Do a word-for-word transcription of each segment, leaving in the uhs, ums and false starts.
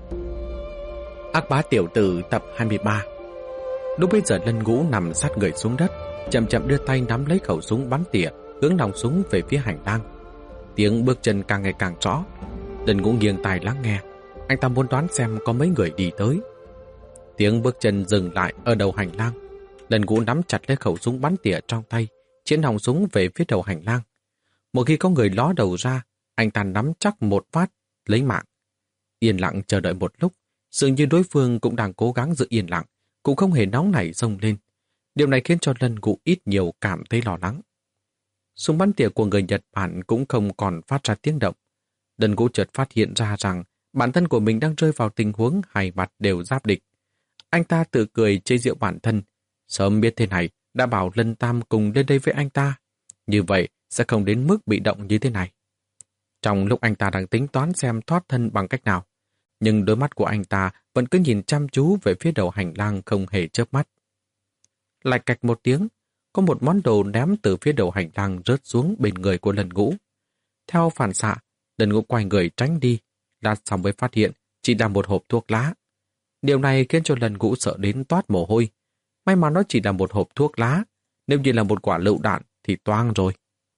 Ác bá tiểu tử tập hai mươi ba. Lúc bây giờ Lân Ngũ nằm sát người xuống đất, chậm chậm đưa tay nắm lấy khẩu súng bắn tỉa, hướng nòng súng về phía hành lang. Tiếng bước chân càng ngày càng rõ. Lân Ngũ nghiêng tai lắng nghe, anh ta muốn đoán xem có mấy người đi tới. Tiếng bước chân dừng lại ở đầu hành lang. Lân Ngũ nắm chặt lấy khẩu súng bắn tỉa trong tay, chĩa nòng súng về phía đầu hành lang. Một khi có người ló đầu ra, anh ta nắm chắc một phát lấy mạng. Yên lặng chờ đợi một lúc, dường như đối phương cũng đang cố gắng giữ yên lặng, cũng không hề nóng nảy xông lên. Điều này khiến cho Lân Ngũ ít nhiều cảm thấy lo lắng. Súng bắn tỉa của người Nhật Bản cũng không còn phát ra tiếng động. Lân Ngũ chợt phát hiện ra rằng bản thân của mình đang rơi vào tình huống hai mặt đều giáp địch. Anh ta tự cười chế giễu bản thân. Sớm biết thế này, đã bảo Lân Tam cùng lên đây với anh ta. Như vậy sẽ không đến mức bị động như thế này. Trong lúc anh ta đang tính toán xem thoát thân bằng cách nào, nhưng đôi mắt của anh ta vẫn cứ nhìn chăm chú về phía đầu hành lang không hề chớp mắt. Lạch cạch một tiếng, có một món đồ ném từ phía đầu hành lang rớt xuống bên người của Lân Ngũ. Theo phản xạ, Lân Ngũ quay người tránh đi, lát sau mới phát hiện chỉ là một hộp thuốc lá. Điều này khiến cho Lân Ngũ sợ đến toát mồ hôi. May mà nó chỉ là một hộp thuốc lá, nếu như là một quả lựu đạn thì toang rồi.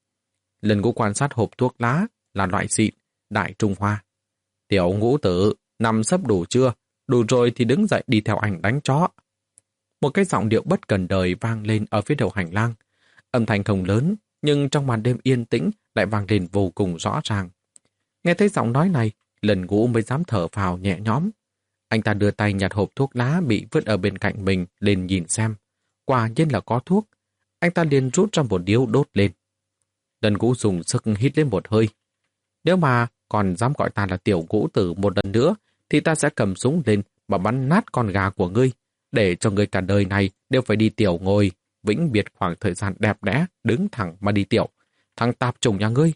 Lân Ngũ quan sát hộp thuốc lá là loại xịn, Đại Trung Hoa. Tiểu Ngũ tử, nằm sấp đủ chưa? Đủ rồi thì đứng dậy đi theo anh đánh chó. Một cái giọng điệu bất cần đời vang lên ở phía đầu hành lang. Âm thanh không lớn, nhưng trong màn đêm yên tĩnh lại vang lên vô cùng rõ ràng. Nghe thấy giọng nói này, Lân Ngũ mới dám thở phào nhẹ nhõm. Anh ta đưa tay nhặt hộp thuốc lá bị vứt ở bên cạnh mình lên nhìn xem. Quả nhiên là có thuốc. Anh ta liền rút ra một điếu đốt lên. Lân Ngũ dùng sức hít lên một hơi. Nếu mà còn dám gọi ta là Tiểu Ngũ tử một lần nữa, thì ta sẽ cầm súng lên và bắn nát con gà của ngươi, để cho ngươi cả đời này đều phải đi tiểu ngồi, vĩnh biệt khoảng thời gian đẹp đẽ, đứng thẳng mà đi tiểu. Thằng tạp chủng nhà ngươi.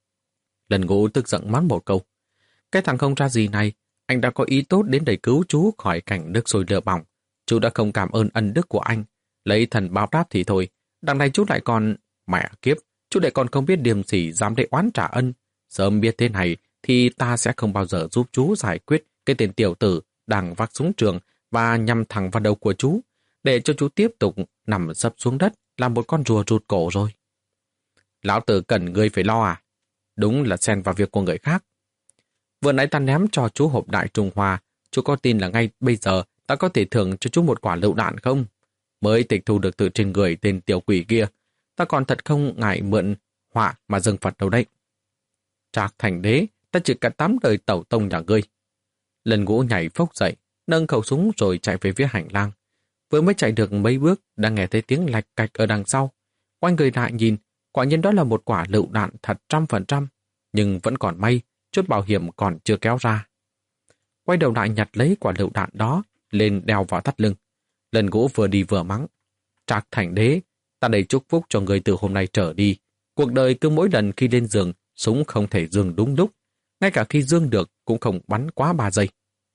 Lân Ngũ tức giận mắng một câu. Cái thằng không ra gì này, anh đã có ý tốt đến để cứu chú khỏi cảnh nước sôi lửa bỏng. Chú đã không cảm ơn ân đức của anh. Lấy thần báo đáp thì thôi. Đằng này chú lại còn... Mẹ kiếp, chú lại còn không biết điềm sỉ dám để oán trả ân. Sớm biết thế này thì ta sẽ không bao giờ giúp chú giải quyết cái tên tiểu tử đang vác súng trường và nhắm thẳng vào đầu của chú, để cho chú tiếp tục nằm sấp xuống đất làm một con rùa rụt cổ rồi. Lão tử cần ngươi phải lo à? Đúng là xen vào việc của người khác. Vừa nãy ta ném cho chú hộp Đại Trung Hoa, chú có tin là ngay bây giờ ta có thể thưởng cho chú một quả lựu đạn không? Mới tịch thu được từ trên người tên tiểu quỷ kia, ta còn thật không ngại mượn họa mà dâng Phật đâu đấy. Trạc Thành Đế, ta chỉ cả tám đời tẩu tông nhà ngươi. Lân Ngũ nhảy phốc dậy, nâng khẩu súng rồi chạy về phía hành lang. Vừa mới chạy được mấy bước, đã nghe thấy tiếng lạch cạch ở đằng sau. Quay người lại nhìn, quả nhiên đó là một quả lựu đạn thật trăm phần trăm, nhưng vẫn còn may, chốt bảo hiểm còn chưa kéo ra. Quay đầu lại nhặt lấy quả lựu đạn đó, lên đeo vào thắt lưng. Lân Ngũ vừa đi vừa mắng. Trạc Thành Đế, ta đầy chúc phúc cho người từ hôm nay trở đi. Cuộc đời cứ mỗi lần khi lên giường, súng không thể dừng đúng lúc. Ngay cả khi dương được cũng không bắn quá ba giây.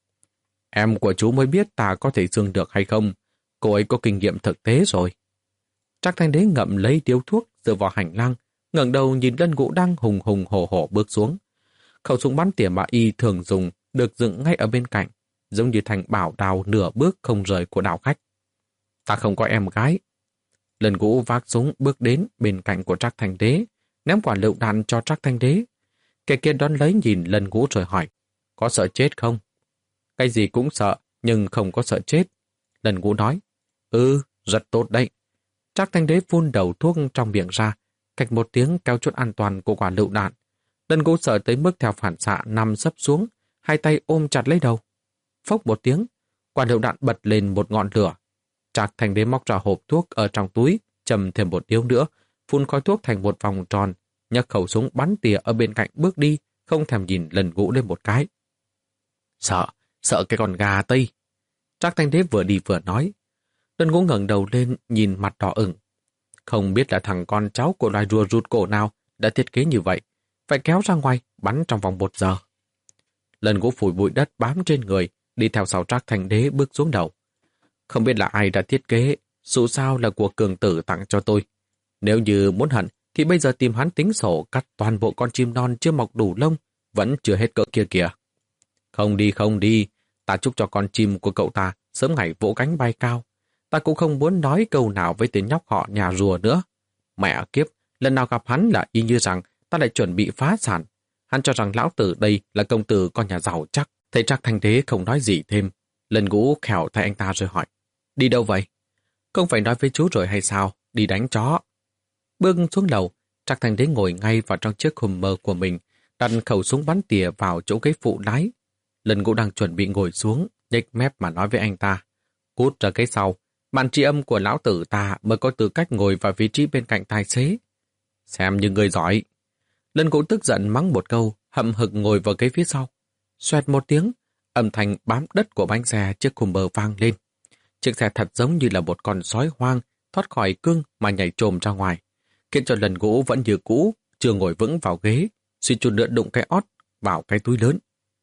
Em của chú mới biết ta có thể dương được hay không. Cô ấy có kinh nghiệm thực tế rồi. Trác Thanh Đế ngậm lấy điếu thuốc dựa vào hành lang, ngẩng đầu nhìn Lân Ngũ đang hùng hùng hổ hổ bước xuống. Khẩu súng bắn tỉa mà y thường dùng được dựng ngay ở bên cạnh, giống như thành bảo đào nửa bước không rời của đảo khách. Ta không có em gái. Lân Ngũ vác súng bước đến bên cạnh của Trác Thanh Đế, ném quả lựu đạn cho Trác Thanh Đế. Kẻ kia đón lấy nhìn Lân Ngũ rồi hỏi, có sợ chết không? Cái gì cũng sợ, nhưng không có sợ chết. Lân Ngũ nói, ừ, rất tốt đấy. Trác Thanh Đế phun đầu thuốc trong miệng ra, cạch một tiếng kéo chốt an toàn của quả lựu đạn. Lân Ngũ sợ tới mức theo phản xạ nằm sấp xuống, hai tay ôm chặt lấy đầu. Phốc một tiếng, quả lựu đạn bật lên một ngọn lửa. Trác Thanh Đế móc ra hộp thuốc ở trong túi, châm thêm một điếu nữa, phun khói thuốc thành một vòng tròn, nhấc khẩu súng bắn tỉa ở bên cạnh bước đi, không thèm nhìn Lân Ngũ lên một cái. Sợ, sợ cái con gà Tây. Trác Thanh Đế vừa đi vừa nói. Lân Ngũ ngẩng đầu lên nhìn mặt đỏ ửng. Không biết là thằng con cháu của loài rùa rụt cổ nào đã thiết kế như vậy, phải kéo ra ngoài, bắn trong vòng một giờ. Lân Ngũ phủi bụi đất bám trên người, đi theo sau Trác Thanh Đế bước xuống đầu. Không biết là ai đã thiết kế, dù sao là của cường tử tặng cho tôi. Nếu như muốn hận, thì bây giờ tìm hắn tính sổ cắt toàn bộ con chim non chưa mọc đủ lông, vẫn chưa hết cỡ kia kìa. Không đi không đi, Ta chúc cho con chim của cậu ta sớm ngày vỗ cánh bay cao. Ta cũng không muốn nói câu nào với tên nhóc họ nhà rùa nữa. Mẹ kiếp, lần nào gặp hắn là y như rằng ta lại chuẩn bị phá sản. Hắn cho rằng lão tử đây là công tử con nhà giàu chắc. Thầy Trác Thanh Đế không nói gì thêm. Lần Ngũ khẻo thay anh ta rồi hỏi. Đi đâu vậy? Không phải nói với chú rồi hay sao? Đi đánh chó. Bước xuống lầu, Trác Thanh Đế ngồi ngay vào trong chiếc Hummer của mình, đặt khẩu súng bắn tỉa vào chỗ ghế phụ lái. Lần Ngũ đang chuẩn bị ngồi xuống, nhếch mép mà nói với anh ta. Cút ra cái sau, màn tri âm của lão tử ta mới có tư cách ngồi vào vị trí bên cạnh tài xế. Xem như người giỏi. Lần Ngũ tức giận mắng một câu, hậm hực ngồi vào ghế phía sau. Xoẹt một tiếng, âm thanh bám đất của bánh xe chiếc Hummer vang lên. Chiếc xe thật giống như là một con sói hoang thoát khỏi cương mà nhảy trồm ra ngoài, khiến cho Lần Ngũ vẫn như cũ, chưa ngồi vững vào ghế, suy chút nữa đụng cái ót vào cái túi lớn.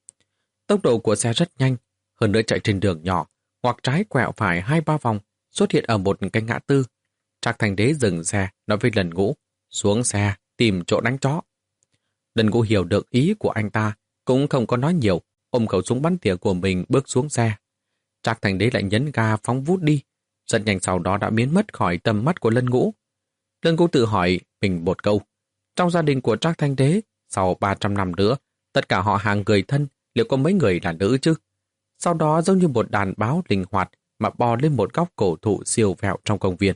Tốc độ của xe rất nhanh, hơn nữa chạy trên đường nhỏ, ngoặc trái quẹo phải hai ba vòng, xuất hiện ở một cái ngã tư. Trác Thanh Đế dừng xe, nói với Lần Ngũ, xuống xe, tìm chỗ đánh chó. Lần Ngũ hiểu được ý của anh ta, cũng không có nói nhiều, ôm khẩu súng bắn tỉa của mình bước xuống xe. Trác Thanh Đế lại nhấn ga phóng vút đi, rất nhanh sau đó đã biến mất khỏi tầm mắt của Lần Ngũ. Lần Ngũ tự hỏi mình một câu, trong gia đình của Trác Thanh Đế, sau ba trăm năm nữa, tất cả họ hàng người thân liệu có mấy người là nữ chứ? Sau đó giống như một đàn báo linh hoạt mà bò lên một góc cổ thụ siêu vẹo trong công viên.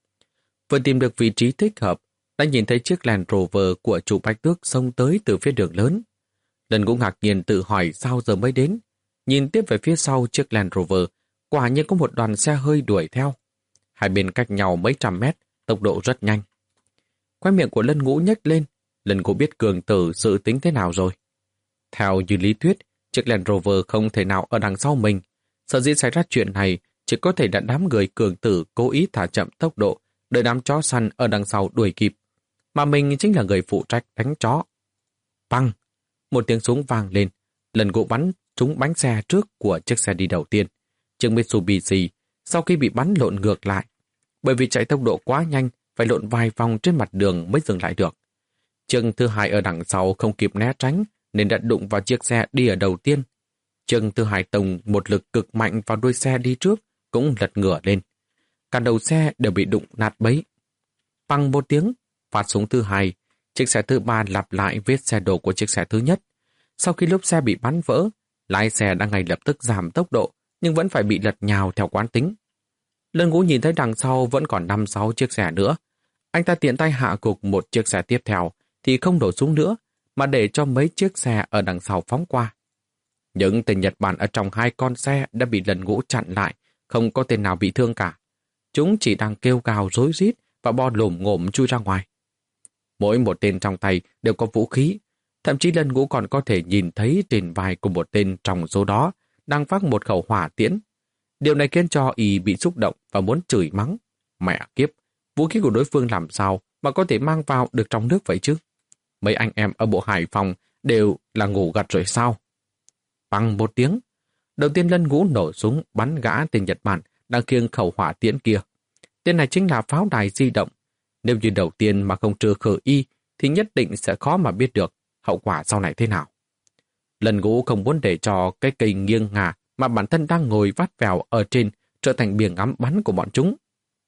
Vừa tìm được vị trí thích hợp, đã nhìn thấy chiếc Land Rover của chủ Bạch Tước xông tới từ phía đường lớn. Lần Ngũ ngạc nhiên tự hỏi sao giờ mới đến. Nhìn tiếp về phía sau chiếc Land Rover, quả nhiên có một đoàn xe hơi đuổi theo. Hai bên cách nhau mấy trăm mét, tốc độ rất nhanh. Khóe miệng của Lân Ngũ nhếch lên, Lần Ngũ biết cường tử dự tính thế nào rồi. Theo như lý thuyết, chiếc Land Rover không thể nào ở đằng sau mình. Sở dĩ xảy ra chuyện này chỉ có thể là đám người cường tử cố ý thả chậm tốc độ, đợi đám chó săn ở đằng sau đuổi kịp. Mà mình chính là người phụ trách đánh chó. Băng! Một tiếng súng vang lên, Lần Ngũ bắn trúng bánh xe trước của chiếc xe đi đầu tiên. Chiếc Mitsubishi sau khi bị bắn lộn ngược lại. Bởi vì chạy tốc độ quá nhanh, phải lộn vài vòng trên mặt đường mới dừng lại được. Chiếc thứ hai ở đằng sau không kịp né tránh, nên đã đụng vào chiếc xe đi ở đầu tiên. Chiếc thứ hai tông một lực cực mạnh vào đuôi xe đi trước, cũng lật ngửa lên. Cả đầu xe đều bị đụng nát bấy. Bằng một tiếng, phát súng thứ hai, chiếc xe thứ ba lặp lại vết xe đổ của chiếc xe thứ nhất. Sau khi lốp xe bị bắn vỡ, lái xe đã ngay lập tức giảm tốc độ, nhưng vẫn phải bị lật nhào theo quán tính. Lần Ngũ nhìn thấy đằng sau vẫn còn năm sáu chiếc xe nữa. Anh ta tiện tay hạ gục một chiếc xe tiếp theo, thì không đổ súng nữa, mà để cho mấy chiếc xe ở đằng sau phóng qua. Những tên Nhật Bản ở trong hai con xe đã bị Lần Ngũ chặn lại, không có tên nào bị thương cả. Chúng chỉ đang kêu gào rối rít và bo lồm ngổm chui ra ngoài. Mỗi một tên trong tay đều có vũ khí, thậm chí Lần Ngũ còn có thể nhìn thấy trên vai của một tên trong số đó đang vác một khẩu hỏa tiễn. Điều này khiến cho y bị xúc động và muốn chửi mắng. Mẹ kiếp, vũ khí của đối phương làm sao mà có thể mang vào được trong nước vậy chứ? Mấy anh em ở bộ Hải Phòng đều là ngủ gật rồi sao? Bằng một tiếng, đầu tiên Lần Ngũ nổ súng bắn gã tên Nhật Bản đang khiêng khẩu hỏa tiễn kia. Tên này chính là pháo đài di động. Nếu như đầu tiên mà không trừ khử y thì nhất định sẽ khó mà biết được hậu quả sau này thế nào. Lần Ngũ không muốn để cho cái cây nghiêng ngả mà bản thân đang ngồi vắt vẻo ở trên trở thành biển ngắm bắn của bọn chúng.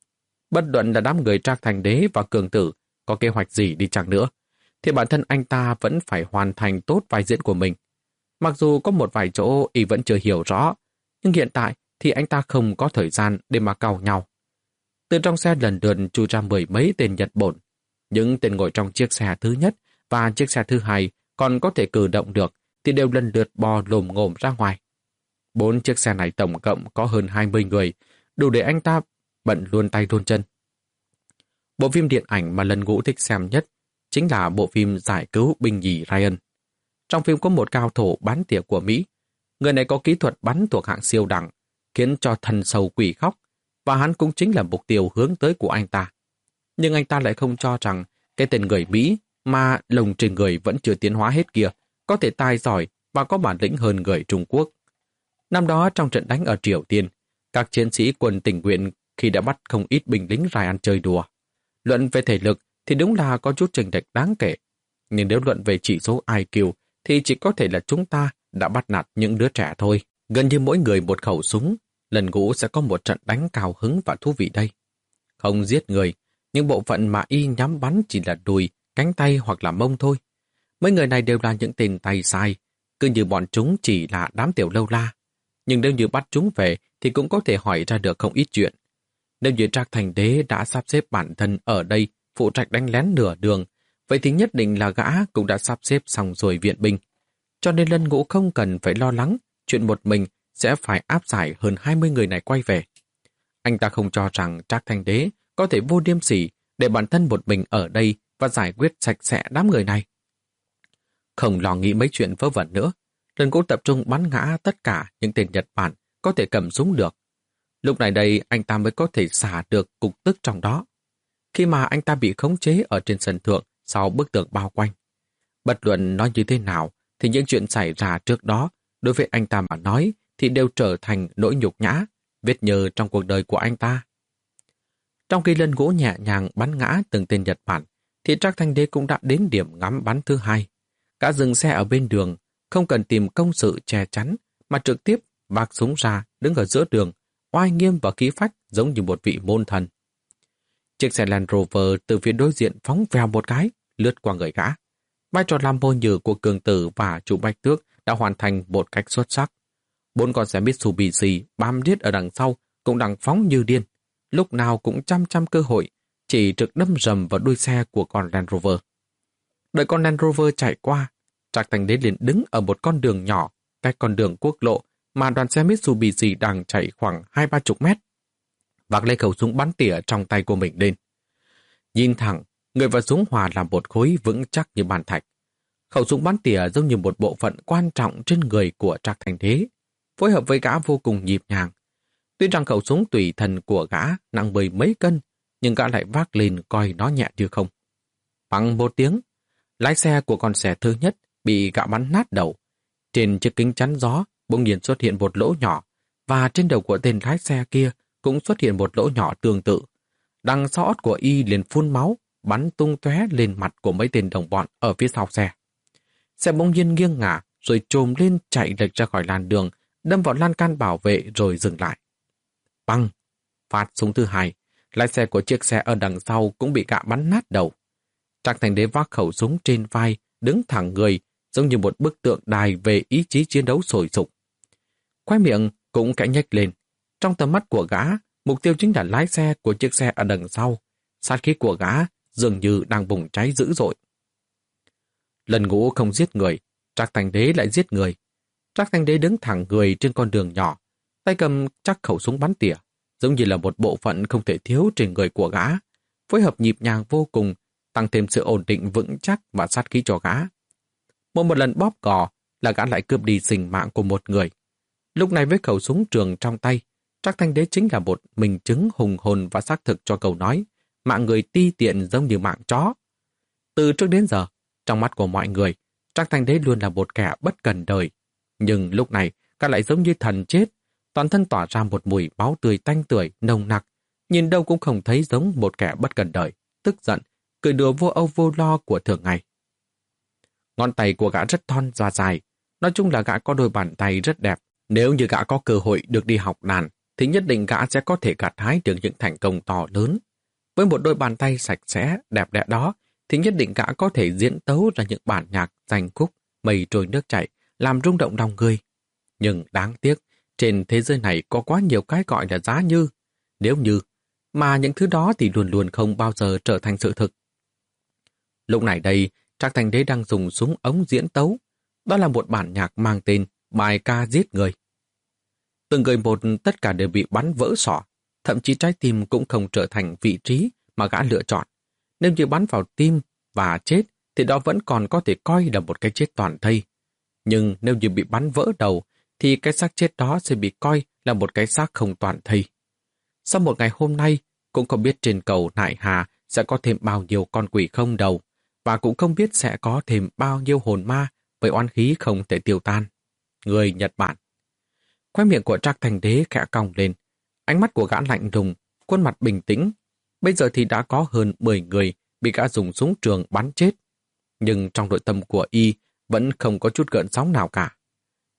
Bất luận là đám người Trác Thanh Đế và cường tử có kế hoạch gì đi chăng nữa, thì bản thân anh ta vẫn phải hoàn thành tốt vai diễn của mình. Mặc dù có một vài chỗ y vẫn chưa hiểu rõ, nhưng hiện tại thì anh ta không có thời gian để mà cau nhau. Từ trong xe lần lượt chui ra mười mấy tên Nhật Bổn. Những tên ngồi trong chiếc xe thứ nhất và chiếc xe thứ hai còn có thể cử động được thì đều lần lượt bò lồm ngồm ra ngoài. Bốn chiếc xe này tổng cộng có hơn hai mươi người, đủ để anh ta bận luôn tay luôn chân. Bộ phim điện ảnh mà Lần Ngũ thích xem nhất chính là bộ phim Giải cứu binh nhì Ryan. Trong phim có một cao thủ bắn tỉa của Mỹ. Người này có kỹ thuật bắn thuộc hạng siêu đẳng, khiến cho thần sầu quỷ khóc, và hắn cũng chính là mục tiêu hướng tới của anh ta. Nhưng anh ta lại không cho rằng cái tên người Mỹ mà lồng trên người vẫn chưa tiến hóa hết kia có thể tài giỏi và có bản lĩnh hơn người Trung Quốc. Năm đó trong trận đánh ở Triều Tiên, các chiến sĩ quân tình nguyện khi đã bắt không ít binh lính Ryan chơi đùa. Luận về thể lực thì đúng là có chút chênh lệch đáng kể. Nhưng nếu luận về chỉ số i kiu thì chỉ có thể là chúng ta đã bắt nạt những đứa trẻ thôi. Gần như mỗi người một khẩu súng, lần ngũ sẽ có một trận đánh cao hứng và thú vị đây. Không giết người, nhưng bộ phận mà y nhắm bắn chỉ là đùi, cánh tay hoặc là mông thôi. Mấy người này đều là những tên tay sai, cứ như bọn chúng chỉ là đám tiểu lâu la. Nhưng nếu như bắt chúng về thì cũng có thể hỏi ra được không ít chuyện. Nếu như Trác Thành Đế đã sắp xếp bản thân ở đây phụ trách đánh lén nửa đường, vậy thì nhất định là gã cũng đã sắp xếp xong rồi viện binh. Cho nên Lân Ngũ không cần phải lo lắng chuyện một mình sẽ phải áp giải hơn hai mươi người này quay về. Anh ta không cho rằng Trác Thành Đế có thể vô liêm sỉ để bản thân một mình ở đây và giải quyết sạch sẽ đám người này. Không lo nghĩ mấy chuyện vớ vẩn nữa, Lân Ngũ tập trung bắn ngã tất cả những tên Nhật Bản có thể cầm súng được. Lúc này đây anh ta mới có thể xả được cục tức trong đó. Khi mà anh ta bị khống chế ở trên sân thượng sau bức tường bao quanh. Bất luận nói như thế nào thì những chuyện xảy ra trước đó đối với anh ta mà nói thì đều trở thành nỗi nhục nhã, vết nhơ trong cuộc đời của anh ta. Trong khi Lân Ngũ nhẹ nhàng bắn ngã từng tên Nhật Bản thì Trác Thành Đế cũng đã đến điểm ngắm bắn thứ hai. Cả dừng xe ở bên đường, không cần tìm công sự che chắn mà trực tiếp vác súng ra đứng ở giữa đường, oai nghiêm và khí phách giống như một vị môn thần. Chiếc xe Land Rover từ phía đối diện phóng vèo một cái, lướt qua người gã. Vai trò làm môi nhử của Cường Tử và chủ Bạch Tước đã hoàn thành một cách xuất sắc. Bốn con xe Mitsubishi bám riết ở đằng sau cũng đang phóng như điên, lúc nào cũng chăm chăm cơ hội, chỉ trực đâm rầm vào đuôi xe của con Land Rover. Đợi con Land Rover chạy qua, Trác Thành Đế liền đứng ở một con đường nhỏ, cách con đường quốc lộ mà đoàn xe Mitsubishi đang chạy khoảng hai ba chục mét. Vác lấy khẩu súng bắn tỉa trong tay của mình lên. Nhìn thẳng, người và súng hòa làm một khối vững chắc như bàn thạch. Khẩu súng bắn tỉa giống như một bộ phận quan trọng trên người của Trác Thành Đế, phối hợp với gã vô cùng nhịp nhàng. Tuy rằng khẩu súng tùy thần của gã nặng mười mấy cân, nhưng gã lại vác lên coi nó nhẹ như không. Bằng một tiếng, lái xe của con xe thứ nhất bị gã bắn nát đầu. Trên chiếc kính chắn gió bỗng nhiên xuất hiện một lỗ nhỏ, và trên đầu của tên lái xe kia cũng xuất hiện một lỗ nhỏ tương tự. Đằng sau ót của y liền phun máu, bắn tung tóe lên mặt của mấy tên đồng bọn ở phía sau xe. Xe bỗng nhiên nghiêng ngả, rồi trồm lên chạy lệch ra khỏi làn đường, đâm vào lan can bảo vệ rồi dừng lại. Băng! Phát súng thứ hai, lái xe của chiếc xe ở đằng sau cũng bị gã bắn nát đầu. Trác Thành Đế vác khẩu súng trên vai, đứng thẳng người, giống như một bức tượng đài về ý chí chiến đấu sôi sục. Khóe miệng cũng khẽ nhếch lên. Trong tầm mắt của gã, mục tiêu chính là lái xe của chiếc xe ở đằng sau. Sát khí của gã dường như đang bùng cháy dữ dội. Lần Ngũ không giết người, Trác Thành Đế lại giết người. Trác Thành Đế đứng thẳng người trên con đường nhỏ, tay cầm chắc khẩu súng bắn tỉa, giống như là một bộ phận không thể thiếu trên người của gã, phối hợp nhịp nhàng vô cùng, tăng thêm sự ổn định vững chắc và sát khí cho gã. Một một lần bóp cò là gã lại cướp đi sinh mạng của một người. Lúc này với khẩu súng trường trong tay, Trác Thành Đế chính là một minh chứng hùng hồn và xác thực cho câu nói mạng người ti tiện giống như mạng chó. Từ trước đến giờ, trong mắt của mọi người, Trác Thành Đế luôn là một kẻ bất cần đời. Nhưng lúc này, gã lại giống như thần chết, toàn thân tỏa ra một mùi máu tươi tanh tưởi, nồng nặc, nhìn đâu cũng không thấy giống một kẻ bất cần đời, tức giận, cười đùa vô âu vô lo của thường ngày. Ngón tay của gã rất thon và dài, nói chung là gã có đôi bàn tay rất đẹp. Nếu như gã có cơ hội được đi học đàn, thì nhất định gã sẽ có thể gặt hái được những thành công to lớn. Với một đôi bàn tay sạch sẽ, đẹp đẽ đó, thì nhất định gã có thể diễn tấu ra những bản nhạc danh khúc, mây trôi nước chảy, làm rung động lòng người. Nhưng đáng tiếc, trên thế giới này có quá nhiều cái gọi là giá như, nếu như, mà những thứ đó thì luôn luôn không bao giờ trở thành sự thực. Lúc này đây, Trác Thành Đế đang dùng súng ống diễn tấu. Đó là một bản nhạc mang tên Bài ca giết người. Từng người một tất cả đều bị bắn vỡ sọ, thậm chí trái tim cũng không trở thành vị trí mà gã lựa chọn. Nếu như bắn vào tim và chết thì đó vẫn còn có thể coi là một cái chết toàn thây. Nhưng nếu như bị bắn vỡ đầu thì cái xác chết đó sẽ bị coi là một cái xác không toàn thây. Sau một ngày hôm nay, cũng không biết trên cầu Nại Hà sẽ có thêm bao nhiêu con quỷ không đầu, và cũng không biết sẽ có thêm bao nhiêu hồn ma với oán khí không thể tiêu tan. Người Nhật Bản. Khóe miệng của Trác Thành Đế khẽ cong lên, ánh mắt của gã lạnh lùng, khuôn mặt bình tĩnh. Bây giờ thì đã có hơn mười người bị gã dùng súng trường bắn chết. Nhưng trong nội tâm của y vẫn không có chút gợn sóng nào cả.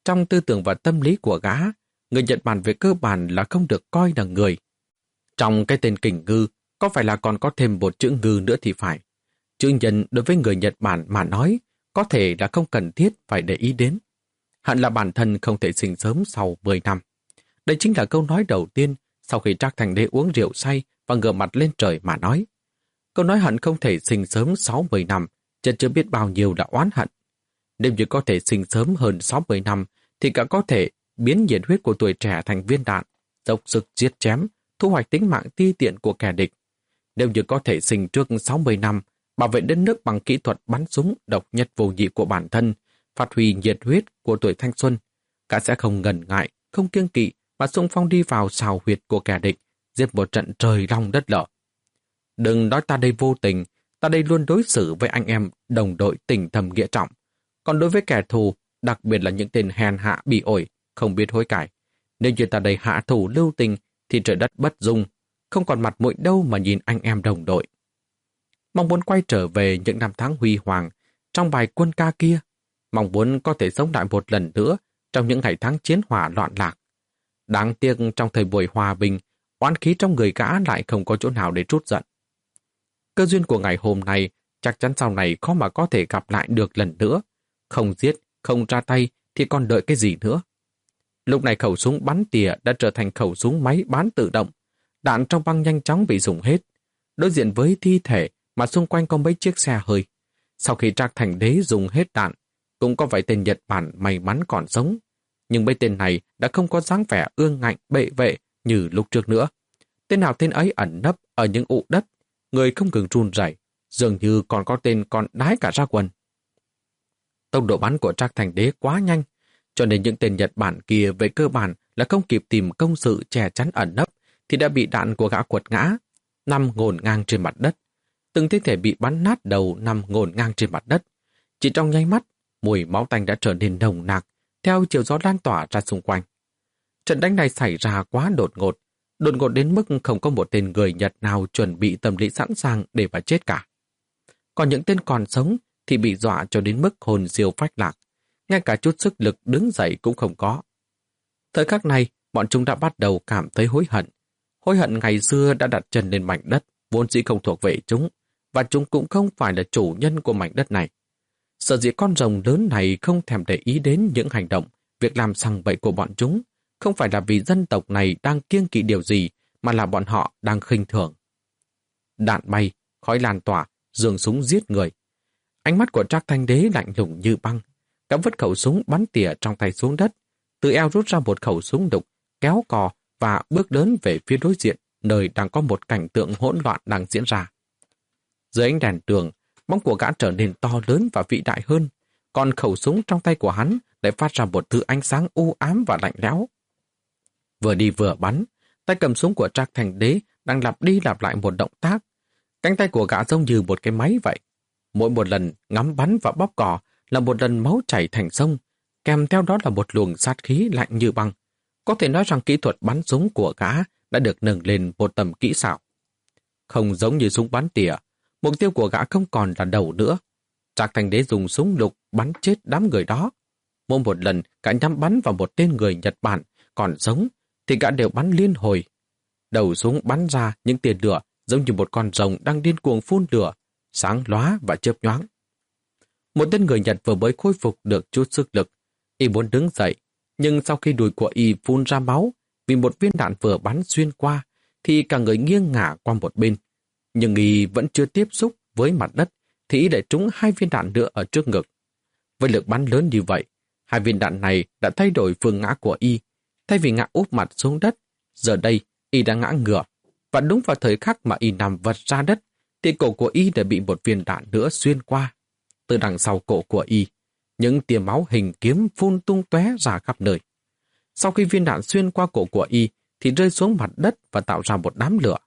Trong tư tưởng và tâm lý của gã, người Nhật Bản về cơ bản là không được coi là người. Trong cái tên kình ngư, có phải là còn có thêm một chữ ngư nữa thì phải. Chữ nhân đối với người Nhật Bản mà nói, có thể là không cần thiết phải để ý đến. Hẳn là bản thân không thể sinh sớm sau mười năm. Đây chính là câu nói đầu tiên sau khi Trác Thành Đế uống rượu say và ngửa mặt lên trời mà nói. Câu nói hận không thể sinh sớm sáu mươi năm, chợt chưa biết bao nhiêu đã oán hận. Nếu như có thể sinh sớm hơn sáu mươi năm, thì cả có thể biến nhiệt huyết của tuổi trẻ thành viên đạn, dốc sức giết chém, thu hoạch tính mạng ti tiện của kẻ địch. Nếu như có thể sinh trước sáu mươi năm, bảo vệ đất nước bằng kỹ thuật bắn súng độc nhất vô nhị của bản thân, phát huy nhiệt huyết của tuổi thanh xuân, cả sẽ không ngần ngại, không kiêng kỵ mà xung phong đi vào sào huyệt của kẻ địch, giết một trận trời long đất lở. Đừng nói ta đây vô tình, ta đây luôn đối xử với anh em đồng đội tình thầm nghĩa trọng. Còn đối với kẻ thù, đặc biệt là những tên hèn hạ bị ổi, không biết hối cải. Nếu như ta đây hạ thủ lưu tình, thì trời đất bất dung, không còn mặt mũi đâu mà nhìn anh em đồng đội. Mong muốn quay trở về những năm tháng huy hoàng, trong bài quân ca kia, mong muốn có thể sống lại một lần nữa trong những ngày tháng chiến hỏa loạn lạc. Đáng tiếc trong thời buổi hòa bình, oán khí trong người gã lại không có chỗ nào để trút giận. Cơ duyên của ngày hôm nay chắc chắn sau này khó mà có thể gặp lại được lần nữa. Không giết, không ra tay thì còn đợi cái gì nữa. Lúc này khẩu súng bắn tỉa đã trở thành khẩu súng máy bán tự động. Đạn trong băng nhanh chóng bị dùng hết. Đối diện với thi thể mà xung quanh có mấy chiếc xe hơi. Sau khi Trác Thành Đế dùng hết đạn, cũng có vài tên Nhật Bản may mắn còn sống. Nhưng mấy tên này đã không có dáng vẻ ương ngạnh bệ vệ như lúc trước nữa. Tên nào tên ấy ẩn nấp ở những ụ đất, người không ngừng run rẩy, dường như còn có tên còn đái cả ra quần. Tốc độ bắn của Trác Thành Đế quá nhanh, cho nên những tên Nhật Bản kia về cơ bản là không kịp tìm công sự che chắn ẩn nấp thì đã bị đạn của gã quật ngã, nằm ngổn ngang trên mặt đất. Từng thi thể bị bắn nát đầu nằm ngổn ngang trên mặt đất. Chỉ trong nháy mắt, mùi máu tanh đã trở nên nồng nặc theo chiều gió lan tỏa ra xung quanh. Trận đánh này xảy ra quá đột ngột, đột ngột đến mức không có một tên người Nhật nào chuẩn bị tâm lý sẵn sàng để mà chết cả. Còn những tên còn sống thì bị dọa cho đến mức hồn siêu phách lạc, ngay cả chút sức lực đứng dậy cũng không có. Thời khắc này, bọn chúng đã bắt đầu cảm thấy hối hận. Hối hận ngày xưa đã đặt chân lên mảnh đất, vốn dĩ không thuộc về chúng, và chúng cũng không phải là chủ nhân của mảnh đất này. Sở dĩ con rồng lớn này không thèm để ý đến những hành động, việc làm sằng bậy của bọn chúng, không phải là vì dân tộc này đang kiêng kỵ điều gì, mà là bọn họ đang khinh thường. Đạn bay, khói lan tỏa, giương súng giết người. Ánh mắt của Trác Thành Đế lạnh lùng như băng. Gã vứt khẩu súng bắn tỉa trong tay xuống đất, từ eo rút ra một khẩu súng đục, kéo cò và bước lớn về phía đối diện, nơi đang có một cảnh tượng hỗn loạn đang diễn ra. Dưới ánh đèn tường, bóng của gã trở nên to lớn và vĩ đại hơn, còn khẩu súng trong tay của hắn lại phát ra một thứ ánh sáng u ám và lạnh lẽo. Vừa đi vừa bắn, tay cầm súng của Trác Thành Đế đang lặp đi lặp lại một động tác. Cánh tay của gã giống như một cái máy vậy. Mỗi một lần ngắm bắn và bóp cò là một lần máu chảy thành sông, kèm theo đó là một luồng sát khí lạnh như băng. Có thể nói rằng kỹ thuật bắn súng của gã đã được nâng lên một tầm kỹ xảo. Không giống như súng bắn tỉa, mục tiêu của gã không còn là đầu nữa. Trác Thành Đế dùng súng lục bắn chết đám người đó. Mỗi một lần cả nhắm bắn vào một tên người Nhật Bản còn sống thì gã đều bắn liên hồi. Đầu súng bắn ra những tia lửa giống như một con rồng đang điên cuồng phun lửa, sáng lóa và chớp nhoáng. Một tên người Nhật vừa mới khôi phục được chút sức lực, y muốn đứng dậy, nhưng sau khi đùi của y phun ra máu vì một viên đạn vừa bắn xuyên qua thì cả người nghiêng ngả qua một bên. Nhưng y vẫn chưa tiếp xúc với mặt đất thì y lại trúng hai viên đạn nữa ở trước ngực. Với lực bắn lớn như vậy, hai viên đạn này đã thay đổi phương ngã của y. Thay vì ngã úp mặt xuống đất, giờ đây y đã ngã ngửa, và đúng vào thời khắc mà y nằm vật ra đất thì cổ của y đã bị một viên đạn nữa xuyên qua. Từ đằng sau cổ của y, những tia máu hình kiếm phun tung tóe ra khắp nơi. Sau khi viên đạn xuyên qua cổ của y thì rơi xuống mặt đất và tạo ra một đám lửa.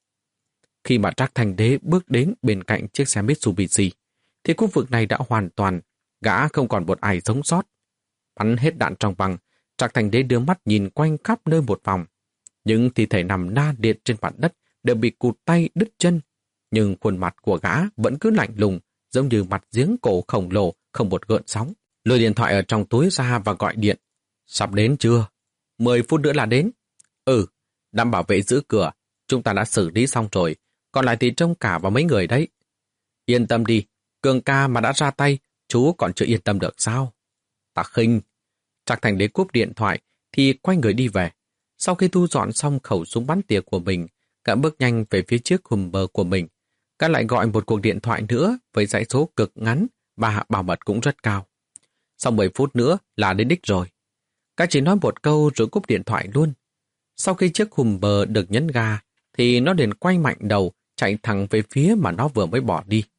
Khi mà Trác Thành Đế bước đến bên cạnh chiếc xe Mitsubishi, thì khu vực này đã hoàn toàn, gã không còn một ai sống sót. Bắn hết đạn trong băng, Trác Thành Đế đưa mắt nhìn quanh khắp nơi một vòng. Những thi thể nằm na liệt trên mặt đất đều bị cụt tay đứt chân, nhưng khuôn mặt của gã vẫn cứ lạnh lùng, giống như mặt giếng cổ khổng lồ không một gợn sóng. Lôi điện thoại ở trong túi ra và gọi điện, Sắp đến chưa? Mười phút nữa là đến. Ừ, đám bảo vệ giữ cửa, chúng ta đã xử lý xong rồi, còn lại thì trông cả vào mấy người đấy. Yên tâm đi, Cường ca mà đã ra tay, chú còn chưa yên tâm được sao? Ta khinh. Trác Thành Đế cúp điện thoại thì quay người đi về. Sau khi thu dọn xong khẩu súng bắn tỉa của mình, gã bước nhanh về phía chiếc Hummer của mình. Gã lại gọi một cuộc điện thoại nữa với dãy số cực ngắn và bảo mật cũng rất cao. Sau mười phút nữa là đến đích rồi. Gã chỉ nói một câu rồi cúp điện thoại luôn. Sau khi chiếc Hummer được nhấn ga thì nó liền quay mạnh đầu chạy thẳng về phía mà nó vừa mới bỏ đi.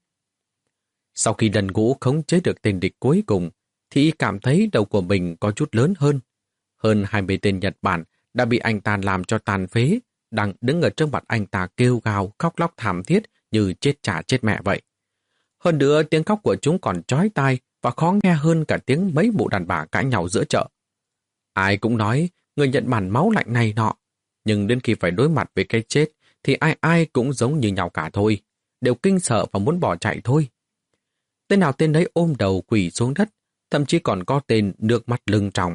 Sau khi lần Ngũ khống chế được tên địch cuối cùng thì cảm thấy đầu của mình có chút lớn hơn. Hơn hai mươi tên Nhật Bản đã bị anh ta làm cho tàn phế, đang đứng ở trước mặt anh ta kêu gào, khóc lóc thảm thiết như chết cha chết mẹ vậy. Hơn nữa tiếng khóc của chúng còn chói tai và khó nghe hơn cả tiếng mấy bộ đàn bà cãi nhau giữa chợ. Ai cũng nói người Nhật Bản máu lạnh này nọ, nhưng đến khi phải đối mặt với cái chết thì ai ai cũng giống như nhau cả thôi, đều kinh sợ và muốn bỏ chạy thôi. Tên nào tên đấy ôm đầu quỳ xuống đất, thậm chí còn có tên nước mắt lưng tròng.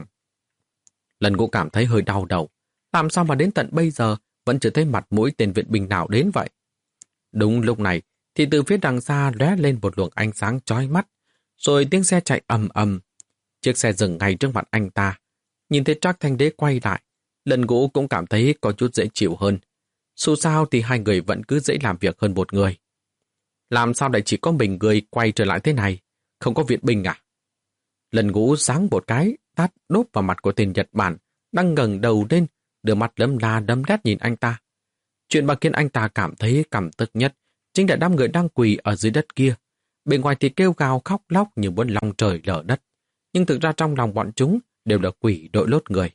Lần Ngũ cảm thấy hơi đau đầu, làm sao mà đến tận bây giờ vẫn chưa thấy mặt mũi tên viện binh nào đến vậy. Đúng lúc này thì từ phía đằng xa lóe lên một luồng ánh sáng chói mắt, rồi tiếng xe chạy ầm ầm. Chiếc xe dừng ngay trước mặt anh ta. Nhìn thấy Trác Thanh Đế quay lại, Lần Ngũ cũng cảm thấy có chút dễ chịu hơn. Dù sao thì hai người vẫn cứ dễ làm việc hơn một người. Làm sao lại chỉ có mình người quay trở lại thế này? Không có viện binh à? Lần Ngũ giáng một cái, tát đốp vào mặt của tên Nhật Bản, đang ngẩng đầu lên, đưa mặt lấm la đấm đét nhìn anh ta. Chuyện mà khiến anh ta cảm thấy cảm tức nhất chính là đám người đang quỳ ở dưới đất kia. Bên ngoài thì kêu gào khóc lóc như muốn lòng trời lở đất, nhưng thực ra trong lòng bọn chúng đều là quỷ đội lốt người.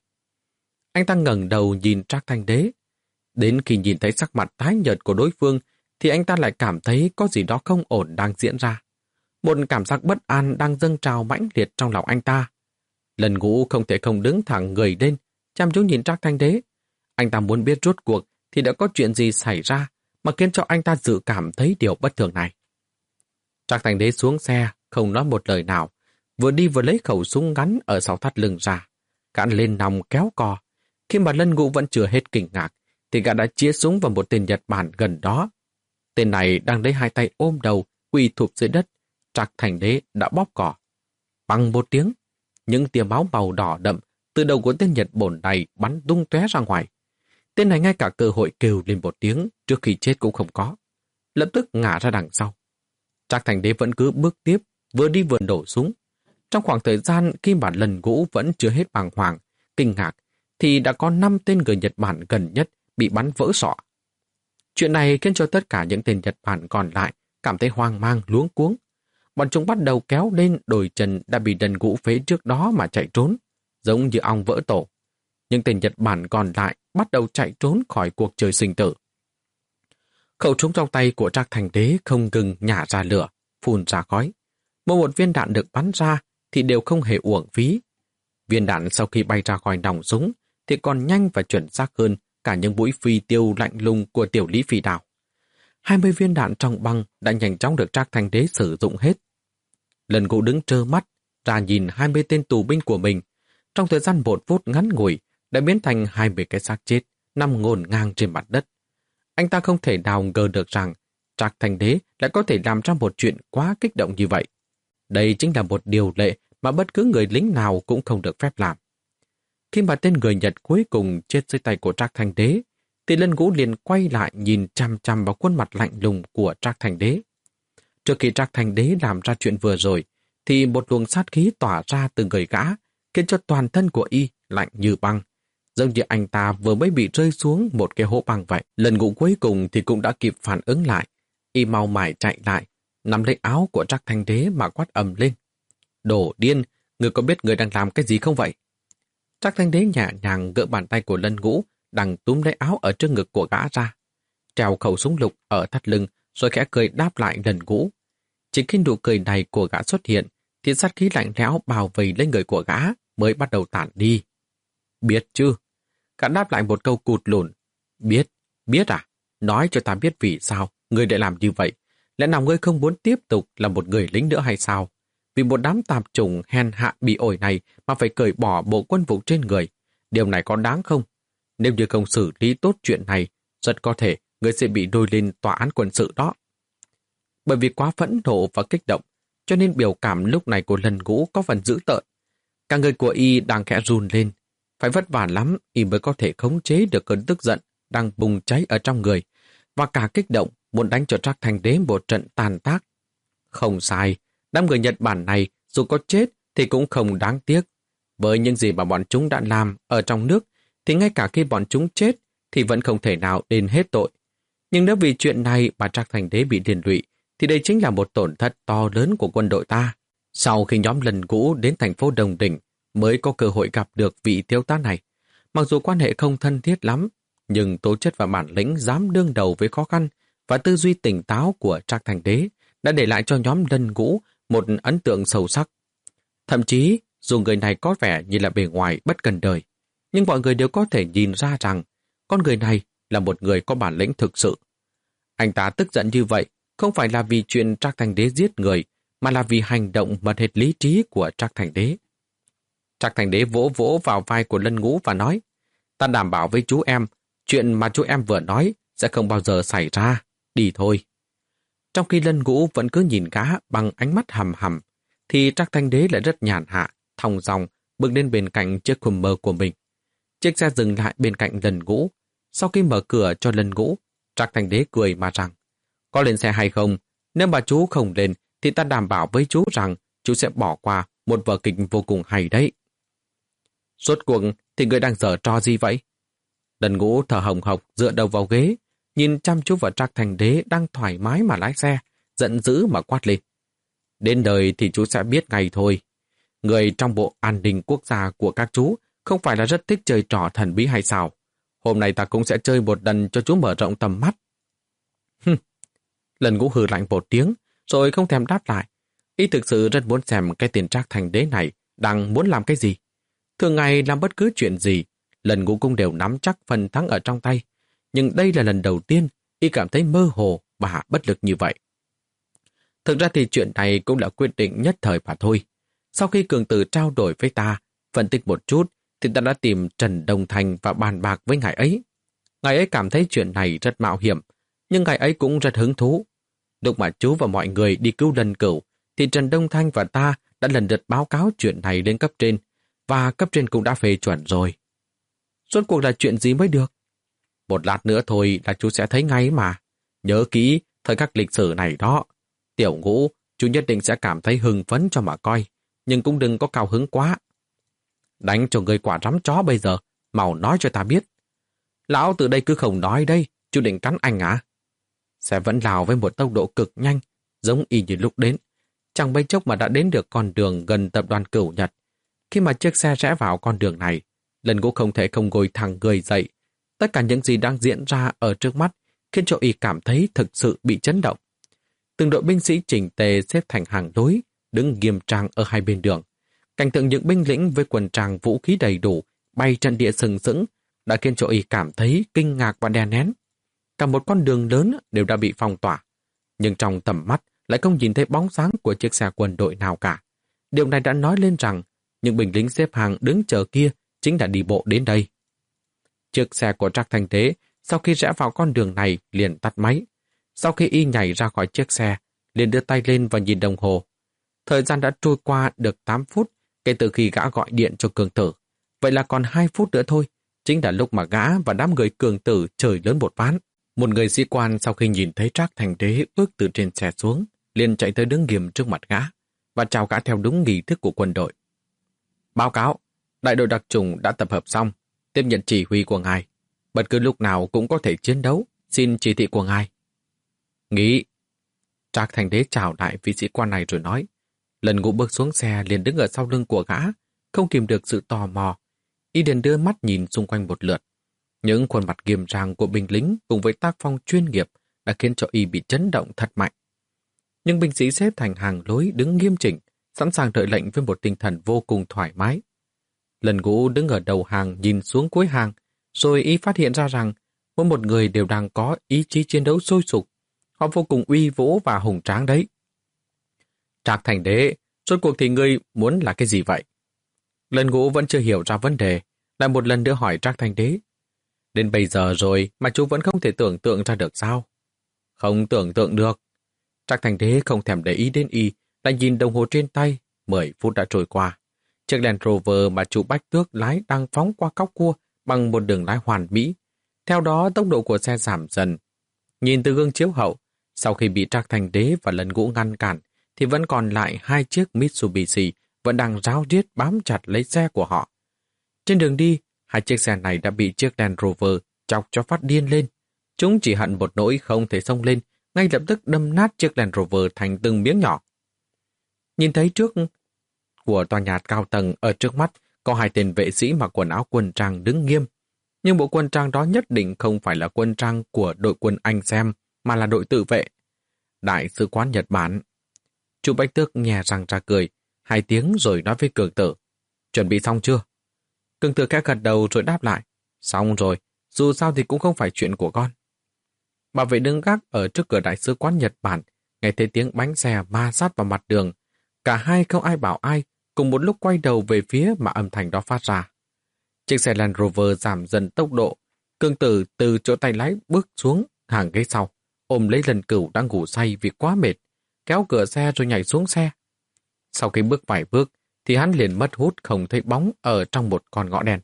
Anh ta ngẩng đầu nhìn Trác Thanh Đế. Đến khi nhìn thấy sắc mặt tái nhợt của đối phương thì anh ta lại cảm thấy có gì đó không ổn đang diễn ra. Một cảm giác bất an đang dâng trào mãnh liệt trong lòng anh ta. Lần Ngũ không thể không đứng thẳng người lên, chăm chú nhìn Trác Thanh Đế. Anh ta muốn biết rốt cuộc thì đã có chuyện gì xảy ra mà khiến cho anh ta dự cảm thấy điều bất thường này. Trác Thanh Đế xuống xe, không nói một lời nào, vừa đi vừa lấy khẩu súng ngắn ở sau thắt lưng ra, gã lên nòng kéo cò. Khi mà Lân Ngũ vẫn chưa hết kinh ngạc, thì gã đã chĩa súng vào một tên Nhật Bản gần đó. Tên này đang lấy hai tay ôm đầu, quỳ thụp dưới đất. Trác Thanh Đế đã bóp cò. Bằng một tiếng, những tia máu màu đỏ đậm từ đầu của tên Nhật Bổn này bắn tung tóe ra ngoài. Tên này ngay cả cơ hội kêu lên một tiếng trước khi chết cũng không có. Lập tức ngã ra đằng sau. Trác Thanh Đế vẫn cứ bước tiếp, vừa đi vừa nổ súng. Trong khoảng thời gian khi mà Lần Ngũ vẫn chưa hết bàng hoàng, kinh ngạc, thì đã có năm tên người Nhật Bản gần nhất bị bắn vỡ sọ. Chuyện này khiến cho tất cả những tên Nhật Bản còn lại cảm thấy hoang mang luống cuống. Bọn chúng bắt đầu kéo lên đồi trần đã bị Lần Ngũ phế trước đó mà chạy trốn, giống như ong vỡ tổ. Những tên Nhật Bản còn lại bắt đầu chạy trốn khỏi cuộc chơi sinh tử. Khẩu súng trong tay của Trác Thanh Đế không ngừng nhả ra lửa, phun ra khói. Mỗi một viên đạn được bắn ra thì đều không hề uổng phí. Viên đạn sau khi bay ra khỏi nòng súng thì còn nhanh và chuẩn xác hơn cả những mũi phi tiêu lạnh lùng của tiểu lý phi đào. hai mươi viên đạn trong băng đã nhanh chóng được Trác Thanh Đế sử dụng hết. Lần Ngũ đứng trơ mắt ra nhìn hai mươi tên tù binh của mình, trong thời gian một phút ngắn ngủi đã biến thành hai mươi cái xác chết nằm ngổn ngang trên mặt đất. Anh ta không thể nào ngờ được rằng Trác Thanh Đế lại có thể làm ra một chuyện quá kích động như vậy. Đây chính là một điều lệ mà bất cứ người lính nào cũng không được phép làm. Khi mà tên người Nhật cuối cùng chết dưới tay của Trác Thanh Đế, thì Lân Ngũ liền quay lại nhìn chăm chăm vào khuôn mặt lạnh lùng của Trác Thanh Đế. Trước khi Trác Thanh Đế làm ra chuyện vừa rồi, thì một luồng sát khí tỏa ra từ người gã, khiến cho toàn thân của y lạnh như băng, giống như anh ta vừa mới bị rơi xuống một cái hố băng vậy. Lần Ngũ cuối cùng thì cũng đã kịp phản ứng lại, y mau mải chạy lại, nắm lấy áo của Trác Thanh Đế mà quát ầm lên. Đồ điên, người có biết người đang làm cái gì không vậy? Trác Thanh Đế nhẹ nhàng gỡ bàn tay của Lân Ngũ đang túm lấy áo ở trước ngực của gã ra, treo khẩu súng lục ở thắt lưng rồi khẽ cười đáp lại Lân Ngũ. Chỉ khi nụ cười này của gã xuất hiện thì sát khí lạnh lẽo bao vây lên người của gã mới bắt đầu tản đi. Biết chứ? Gã đáp lại một câu cụt lùn. Biết, biết à? Nói cho ta biết vì sao ngươi lại làm như vậy. Lẽ nào ngươi không muốn tiếp tục là một người lính nữa hay sao? vì một đám tạp chủng hèn hạ bị ổi này mà phải cởi bỏ bộ quân phục trên người. Điều này có đáng không? Nếu như không xử lý tốt chuyện này, rất có thể người sẽ bị đôi lên tòa án quân sự đó. Bởi vì quá phẫn nộ và kích động, cho nên biểu cảm lúc này của Lần Ngũ có phần dữ tợn. Cả người của y đang khẽ run lên. Phải vất vả lắm y mới có thể khống chế được cơn tức giận đang bùng cháy ở trong người, và cả kích động muốn đánh cho Trác Thành Đế một trận tàn tác. Không sai, đám người Nhật Bản này dù có chết thì cũng không đáng tiếc. Với những gì mà bọn chúng đã làm ở trong nước, thì ngay cả khi bọn chúng chết thì vẫn không thể nào đền hết tội. Nhưng nếu vì chuyện này mà Trác Thành Đế bị liên lụy, thì đây chính là một tổn thất to lớn của quân đội ta. Sau khi nhóm Lần Ngũ đến thành phố Đồng Đỉnh mới có cơ hội gặp được vị thiếu tá này. Mặc dù quan hệ không thân thiết lắm, nhưng tố chất và bản lĩnh dám đương đầu với khó khăn và tư duy tỉnh táo của Trác Thành Đế đã để lại cho nhóm Lần Ngũ một ấn tượng sâu sắc. Thậm chí, dù người này có vẻ như là bề ngoài bất cần đời, nhưng mọi người đều có thể nhìn ra rằng con người này là một người có bản lĩnh thực sự. Anh ta tức giận như vậy không phải là vì chuyện Trác Thành Đế giết người, mà là vì hành động mất hết lý trí của Trác Thành Đế. Trác Thành Đế vỗ vỗ vào vai của Lân Ngũ và nói, ta đảm bảo với chú em, chuyện mà chú em vừa nói sẽ không bao giờ xảy ra, đi thôi. Trong khi Lân Ngũ vẫn cứ nhìn gã bằng ánh mắt hầm hầm, thì Trác Thành Đế lại rất nhàn hạ, thong dong bước lên bên cạnh chiếc Hummer của mình. Chiếc xe dừng lại bên cạnh Lân Ngũ. Sau khi mở cửa cho Lân Ngũ, Trác Thành Đế cười mà rằng, có lên xe hay không? Nếu mà chú không lên, thì ta đảm bảo với chú rằng chú sẽ bỏ qua một vở kịch vô cùng hay đấy. Rốt cuộc thì người đang giở trò gì vậy? Lân Ngũ thở hồng hộc dựa đầu vào ghế, nhìn chăm chú vào Trác Thành Đế đang thoải mái mà lái xe, giận dữ mà quát lên. Đến đời thì chú sẽ biết ngay thôi. Người trong bộ an ninh quốc gia của các chú không phải là rất thích chơi trò thần bí hay sao? Hôm nay ta cũng sẽ chơi một lần cho chú mở rộng tầm mắt. Hừm. Lân Ngũ hừ lạnh một tiếng, rồi không thèm đáp lại. Y thực sự rất muốn xem cái tiền Trác Thành Đế này đang muốn làm cái gì. Thường ngày làm bất cứ chuyện gì, Lân Ngũ cũng đều nắm chắc phần thắng ở trong tay. Nhưng đây là lần đầu tiên Y cảm thấy mơ hồ và bất lực như vậy. Thực ra thì chuyện này cũng là quyết định nhất thời mà thôi. Sau khi Cường Tử trao đổi với ta, phân tích một chút, thì ta đã tìm Trần Đông Thành và bàn bạc với ngài ấy. Ngài ấy cảm thấy chuyện này rất mạo hiểm, nhưng ngài ấy cũng rất hứng thú. Lúc mà chú và mọi người đi cứu Lân Cửu, thì Trần Đông Thanh và ta đã lần lượt báo cáo chuyện này lên cấp trên, và cấp trên cũng đã phê chuẩn rồi. Rốt cuộc là chuyện gì mới được? Một lát nữa thôi là chú sẽ thấy ngay mà. Nhớ kỹ thời khắc lịch sử này đó. Tiểu Ngũ, chú nhất định sẽ cảm thấy hưng phấn cho mà coi, nhưng cũng đừng có cao hứng quá. Đánh cho người quả rắm chó bây giờ, mau nói cho ta biết. Lão từ đây cứ không nói đây, chú định cắn anh à? Sẽ vẫn lao với một tốc độ cực nhanh, giống y như lúc đến. Chẳng mấy chốc mà đã đến được con đường gần tập đoàn Cửu Nhật. Khi mà chiếc xe rẽ vào con đường này, Lân Ngũ không thể không ngồi thẳng người dậy. Tất cả những gì đang diễn ra ở trước mắt khiến cho y cảm thấy thực sự bị chấn động. Từng đội binh sĩ chỉnh tề xếp thành hàng đối, đứng nghiêm trang ở hai bên đường. Cảnh tượng những binh lính với quần trang vũ khí đầy đủ, bay trận địa sừng sững, đã khiến cho y cảm thấy kinh ngạc và đè nén. Cả một con đường lớn đều đã bị phong tỏa, nhưng trong tầm mắt lại không nhìn thấy bóng sáng của chiếc xe quân đội nào cả. Điều này đã nói lên rằng những binh lính xếp hàng đứng chờ kia chính là đi bộ đến đây. Chiếc xe của Trác Thành Đế sau khi rẽ vào con đường này liền tắt máy. Sau khi y nhảy ra khỏi chiếc xe, liền đưa tay lên và nhìn đồng hồ. Thời gian đã trôi qua được tám phút kể từ khi gã gọi điện cho Cường Tử. Vậy là còn hai phút nữa thôi, chính là lúc mà gã và đám người Cường Tử trời lớn một ván. Một người sĩ quan sau khi nhìn thấy Trác Thành Đế bước từ trên xe xuống, liền chạy tới đứng nghiêm trước mặt gã và chào gã theo đúng nghi thức của quân đội. Báo cáo, đại đội đặc chủng đã tập hợp xong, tiếp nhận chỉ huy của ngài. Bất cứ lúc nào cũng có thể chiến đấu, xin chỉ thị của ngài. Nghĩ. Trác Thành Đế chào lại vị sĩ quan này rồi nói. Lần Ngũ bước xuống xe liền đứng ở sau lưng của gã, không kìm được sự tò mò. Y liền đưa mắt nhìn xung quanh một lượt. Những khuôn mặt nghiêm trang của binh lính cùng với tác phong chuyên nghiệp đã khiến cho Y bị chấn động thật mạnh. Nhưng binh sĩ xếp thành hàng lối đứng nghiêm chỉnh, sẵn sàng đợi lệnh với một tinh thần vô cùng thoải mái. Lần Ngũ đứng ở đầu hàng nhìn xuống cuối hàng, rồi Y phát hiện ra rằng mỗi một người đều đang có ý chí chiến đấu sôi sục. Họ vô cùng uy vũ và hùng tráng đấy. Trác Thành Đế, Rốt cuộc thì ngươi muốn là cái gì vậy? Lần Ngũ vẫn chưa hiểu ra vấn đề, lại một lần nữa hỏi Trác Thanh Đế. Đến bây giờ rồi mà chú vẫn không thể tưởng tượng ra được sao? Không tưởng tượng được. Trác Thanh Đế không thèm để ý đến y, lại nhìn đồng hồ trên tay, mười phút đã trôi qua. Chiếc Land Rover mà chú Bách Tước lái đang phóng qua cóc cua bằng một đường lái hoàn mỹ. Theo đó tốc độ của xe giảm dần. Nhìn từ gương chiếu hậu, sau khi bị Trác Thanh Đế và Lần Ngũ ngăn cản, thì vẫn còn lại hai chiếc Mitsubishi vẫn đang ráo riết bám chặt lấy xe của họ. Trên đường đi, hai chiếc xe này đã bị chiếc Land Rover chọc cho phát điên lên. Chúng chỉ hận một nỗi không thể xông lên, ngay lập tức đâm nát chiếc Land Rover thành từng miếng nhỏ. Nhìn thấy trước của tòa nhà cao tầng ở trước mắt có hai tên vệ sĩ mặc quần áo quân trang đứng nghiêm. Nhưng bộ quân trang đó nhất định không phải là quân trang của đội quân Anh xem, mà là đội tự vệ. Đại sứ quán Nhật Bản. Chu Bách Tước nhè răng ra cười, hai tiếng rồi nói với Cường Tử. Chuẩn bị xong chưa? Cường Tử khẽ gật đầu rồi đáp lại. Xong rồi, dù sao thì cũng không phải chuyện của con. Bảo vệ đứng gác ở trước cửa đại sứ quán Nhật Bản, nghe thấy tiếng bánh xe ma sát vào mặt đường. Cả hai không ai bảo ai, cùng một lúc quay đầu về phía mà âm thanh đó phát ra. Chiếc xe Land Rover giảm dần tốc độ. Cường Tử từ chỗ tay lái bước xuống hàng ghế sau, ôm lấy Lần Cửu đang ngủ say vì quá mệt, kéo cửa xe rồi nhảy xuống xe. Sau khi bước vài bước, thì hắn liền mất hút không thấy bóng ở trong một con ngõ đen.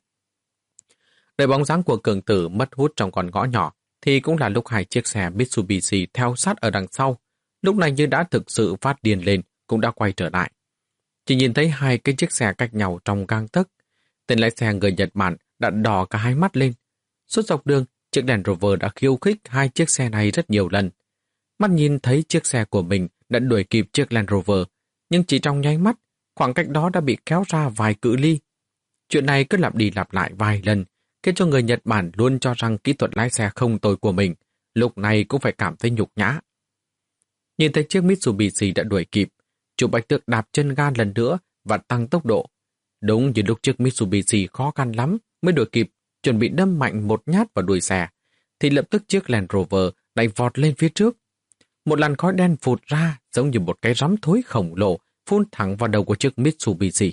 Đợi bóng dáng của Cường Tử mất hút trong con ngõ nhỏ, thì cũng là lúc hai chiếc xe Mitsubishi theo sát ở đằng sau, lúc này như đã thực sự phát điên lên, cũng đã quay trở lại. Chỉ nhìn thấy hai cái chiếc xe cách nhau trong gang tấc. Tên lái xe người Nhật Bản đã đỏ cả hai mắt lên. Suốt dọc đường, chiếc Land Rover đã khiêu khích hai chiếc xe này rất nhiều lần. Mắt nhìn thấy chiếc xe của mình đã đuổi kịp chiếc Land Rover, nhưng chỉ trong nháy mắt, khoảng cách đó đã bị kéo ra vài cự ly. Chuyện này cứ lặp đi lặp lại vài lần, khiến cho người Nhật Bản luôn cho rằng kỹ thuật lái xe không tồi của mình, lúc này cũng phải cảm thấy nhục nhã. Nhìn thấy chiếc Mitsubishi đã đuổi kịp, Chu Bách Tước đạp chân ga lần nữa và tăng tốc độ. Đúng như lúc chiếc Mitsubishi khó khăn lắm mới đuổi kịp, chuẩn bị đâm mạnh một nhát vào đuôi xe, thì lập tức chiếc Land Rover lại vọt lên phía trước. Một làn khói đen phụt ra giống như một cái rắm thối khổng lồ phun thẳng vào đầu của chiếc Mitsubishi.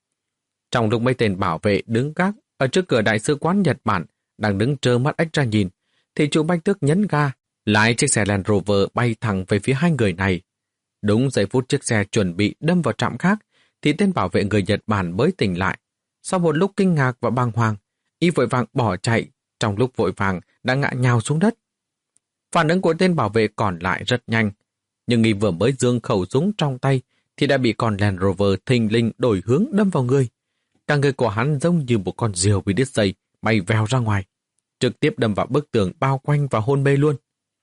Trong lúc mấy tên bảo vệ đứng gác ở trước cửa đại sứ quán Nhật Bản đang đứng trơ mắt ếch ra nhìn, thì Chu Bách Tước nhấn ga, lái chiếc xe Land Rover bay thẳng về phía hai người này. Đúng giây phút chiếc xe chuẩn bị đâm vào trạm khác, thì tên bảo vệ người Nhật Bản mới tỉnh lại. Sau một lúc kinh ngạc và bàng hoàng, y vội vàng bỏ chạy, trong lúc vội vàng đã ngã nhào xuống đất. Phản ứng của tên bảo vệ còn lại rất nhanh, nhưng y vừa mới giương khẩu súng trong tay thì đã bị con Land Rover thình lình đổi hướng đâm vào người. Cả người của hắn giống như một con diều bị đứt dây, bay vèo ra ngoài, trực tiếp đâm vào bức tường bao quanh và hôn mê luôn.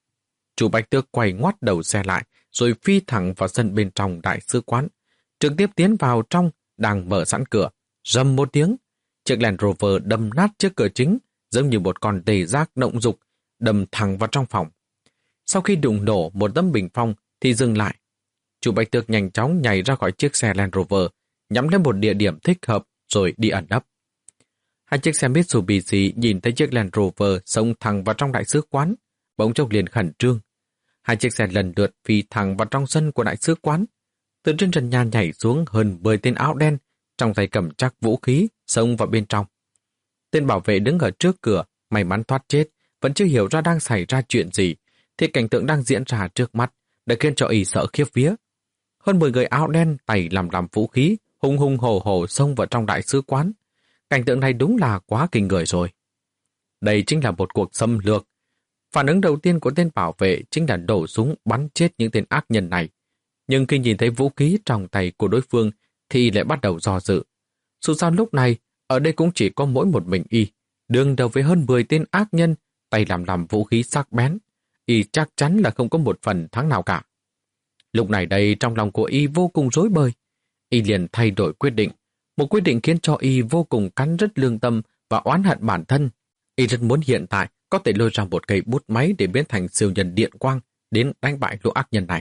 Chu Bách Tước quay ngoắt đầu xe lại, rồi phi thẳng vào sân bên trong đại sứ quán, trực tiếp tiến vào trong, đang mở sẵn cửa, rầm một tiếng, chiếc Land Rover đâm nát trước cửa chính, giống như một con tê giác động dục, đâm thẳng vào trong phòng. Sau khi đụng nổ một tấm bình phong thì dừng lại. Chu Bách Tước nhanh chóng nhảy ra khỏi chiếc xe Land Rover, nhắm lên một địa điểm thích hợp rồi đi ẩn nấp. Hai chiếc xe Mitsubishi nhìn thấy chiếc Land Rover xông thẳng vào trong đại sứ quán, bỗng chốc liền khẩn trương. Hai chiếc xe lần lượt phi thẳng vào trong sân của đại sứ quán. Từ trên trần nhà nhảy xuống hơn mười tên áo đen, trong tay cầm chắc vũ khí, xông vào bên trong. Tên bảo vệ đứng ở trước cửa, may mắn thoát chết, vẫn chưa hiểu ra đang xảy ra chuyện gì, thì cảnh tượng đang diễn ra trước mắt đã khiến cho y sợ khiếp vía. Hơn mười người áo đen tay làm làm vũ khí, hung hung hổ hổ xông vào trong đại sứ quán. Cảnh tượng này đúng là quá kinh người rồi. Đây chính là một cuộc xâm lược. Phản ứng đầu tiên của tên bảo vệ chính là nổ súng bắn chết những tên ác nhân này. Nhưng khi nhìn thấy vũ khí trong tay của đối phương thì lại bắt đầu do dự. Dù sao lúc này, ở đây cũng chỉ có mỗi một mình y, đương đầu với hơn mười tên ác nhân, tay làm làm vũ khí sắc bén. Y chắc chắn là không có một phần thắng nào cả. Lúc này đây trong lòng của y vô cùng rối bời. Y liền thay đổi quyết định. Một quyết định khiến cho y vô cùng cắn rứt lương tâm và oán hận bản thân. Y rất muốn hiện tại có thể lôi ra một cây bút máy để biến thành siêu nhân điện quang đến đánh bại lũ ác nhân này.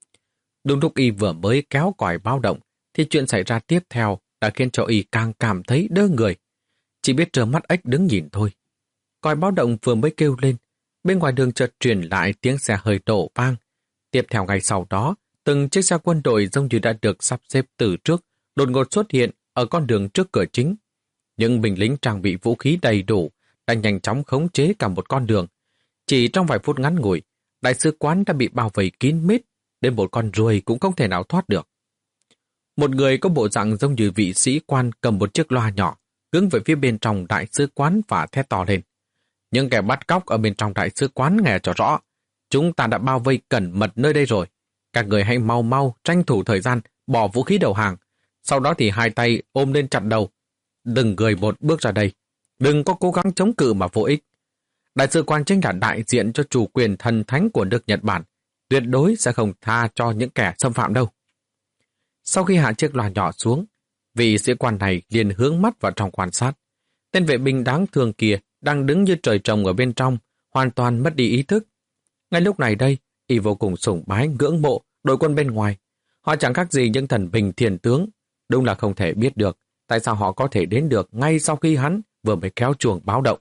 Đúng lúc y vừa mới kéo còi báo động thì chuyện xảy ra tiếp theo đã khiến cho y càng cảm thấy đơ người. Chỉ biết trơ mắt ếch đứng nhìn thôi. Còi báo động vừa mới kêu lên, bên ngoài đường chợt truyền lại tiếng xe hơi đổ vang. Tiếp theo ngay sau đó, Từng chiếc xe quân đội giống như đã được sắp xếp từ trước, đột ngột xuất hiện ở con đường trước cửa chính. Những binh lính trang bị vũ khí đầy đủ đã nhanh chóng khống chế cả một con đường. Chỉ trong vài phút ngắn ngủi, đại sứ quán đã bị bao vây kín mít, đến một con ruồi cũng không thể nào thoát được. Một người có bộ dạng giống như vị sĩ quan cầm một chiếc loa nhỏ, hướng về phía bên trong đại sứ quán và thét to lên. Những kẻ bắt cóc ở bên trong đại sứ quán nghe cho rõ. Chúng ta đã bao vây cẩn mật nơi đây rồi. Các người hãy mau mau tranh thủ thời gian bỏ vũ khí đầu hàng. Sau đó thì hai tay ôm lên chặt đầu. Đừng gửi một bước ra đây. Đừng có cố gắng chống cự mà vô ích. Đại sứ quan chính là đại diện cho chủ quyền thần thánh của nước Nhật Bản. Tuyệt đối sẽ không tha cho những kẻ xâm phạm đâu. Sau khi hạ chiếc loa nhỏ xuống, vị sĩ quan này liền hướng mắt vào trong quan sát. Tên vệ binh đáng thương kia đang đứng như trời trồng ở bên trong, hoàn toàn mất đi ý thức. Ngay lúc này đây, y vô cùng sùng bái ngưỡng mộ đội quân bên ngoài. Họ chẳng khác gì những thần bình thiền tướng. Đúng là không thể biết được tại sao họ có thể đến được ngay sau khi hắn vừa mới kéo chuồng báo động.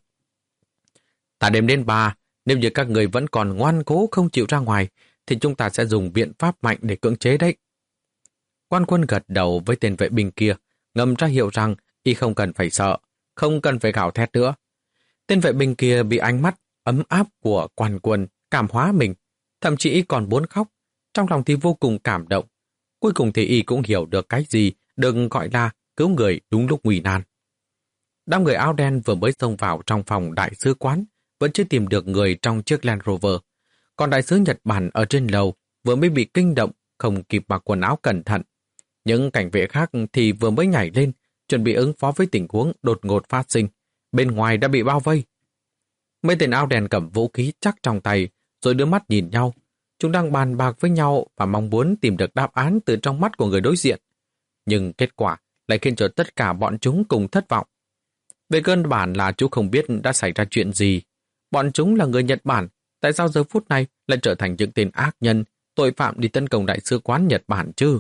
Ta đếm đến ba, nếu như các người vẫn còn ngoan cố không chịu ra ngoài, thì chúng ta sẽ dùng biện pháp mạnh để cưỡng chế đấy. Quan quân gật đầu với tên vệ binh kia, ngầm ra hiệu rằng y không cần phải sợ, không cần phải gào thét nữa. Tên vệ binh kia bị ánh mắt ấm áp của quan quân cảm hóa mình, thậm chí còn muốn khóc, trong lòng thì vô cùng cảm động. Cuối cùng thì y cũng hiểu được cái gì đừng gọi là cứu người đúng lúc nguy nan. Đám người áo đen vừa mới xông vào trong phòng đại sứ quán, vẫn chưa tìm được người trong chiếc Land Rover. Còn đại sứ Nhật Bản ở trên lầu vừa mới bị kinh động, không kịp mặc quần áo cẩn thận. Những cảnh vệ khác thì vừa mới nhảy lên, chuẩn bị ứng phó với tình huống đột ngột phát sinh. Bên ngoài đã bị bao vây. Mấy tên áo đen cầm vũ khí chắc trong tay, rồi đưa mắt nhìn nhau. Chúng đang bàn bạc với nhau và mong muốn tìm được đáp án từ trong mắt của người đối diện. Nhưng kết quả lại khiến cho tất cả bọn chúng cùng thất vọng. Về cơ bản là chú không biết đã xảy ra chuyện gì. Bọn chúng là người Nhật Bản, tại sao giờ phút này lại trở thành những tên ác nhân, tội phạm đi tấn công đại sứ quán Nhật Bản chứ?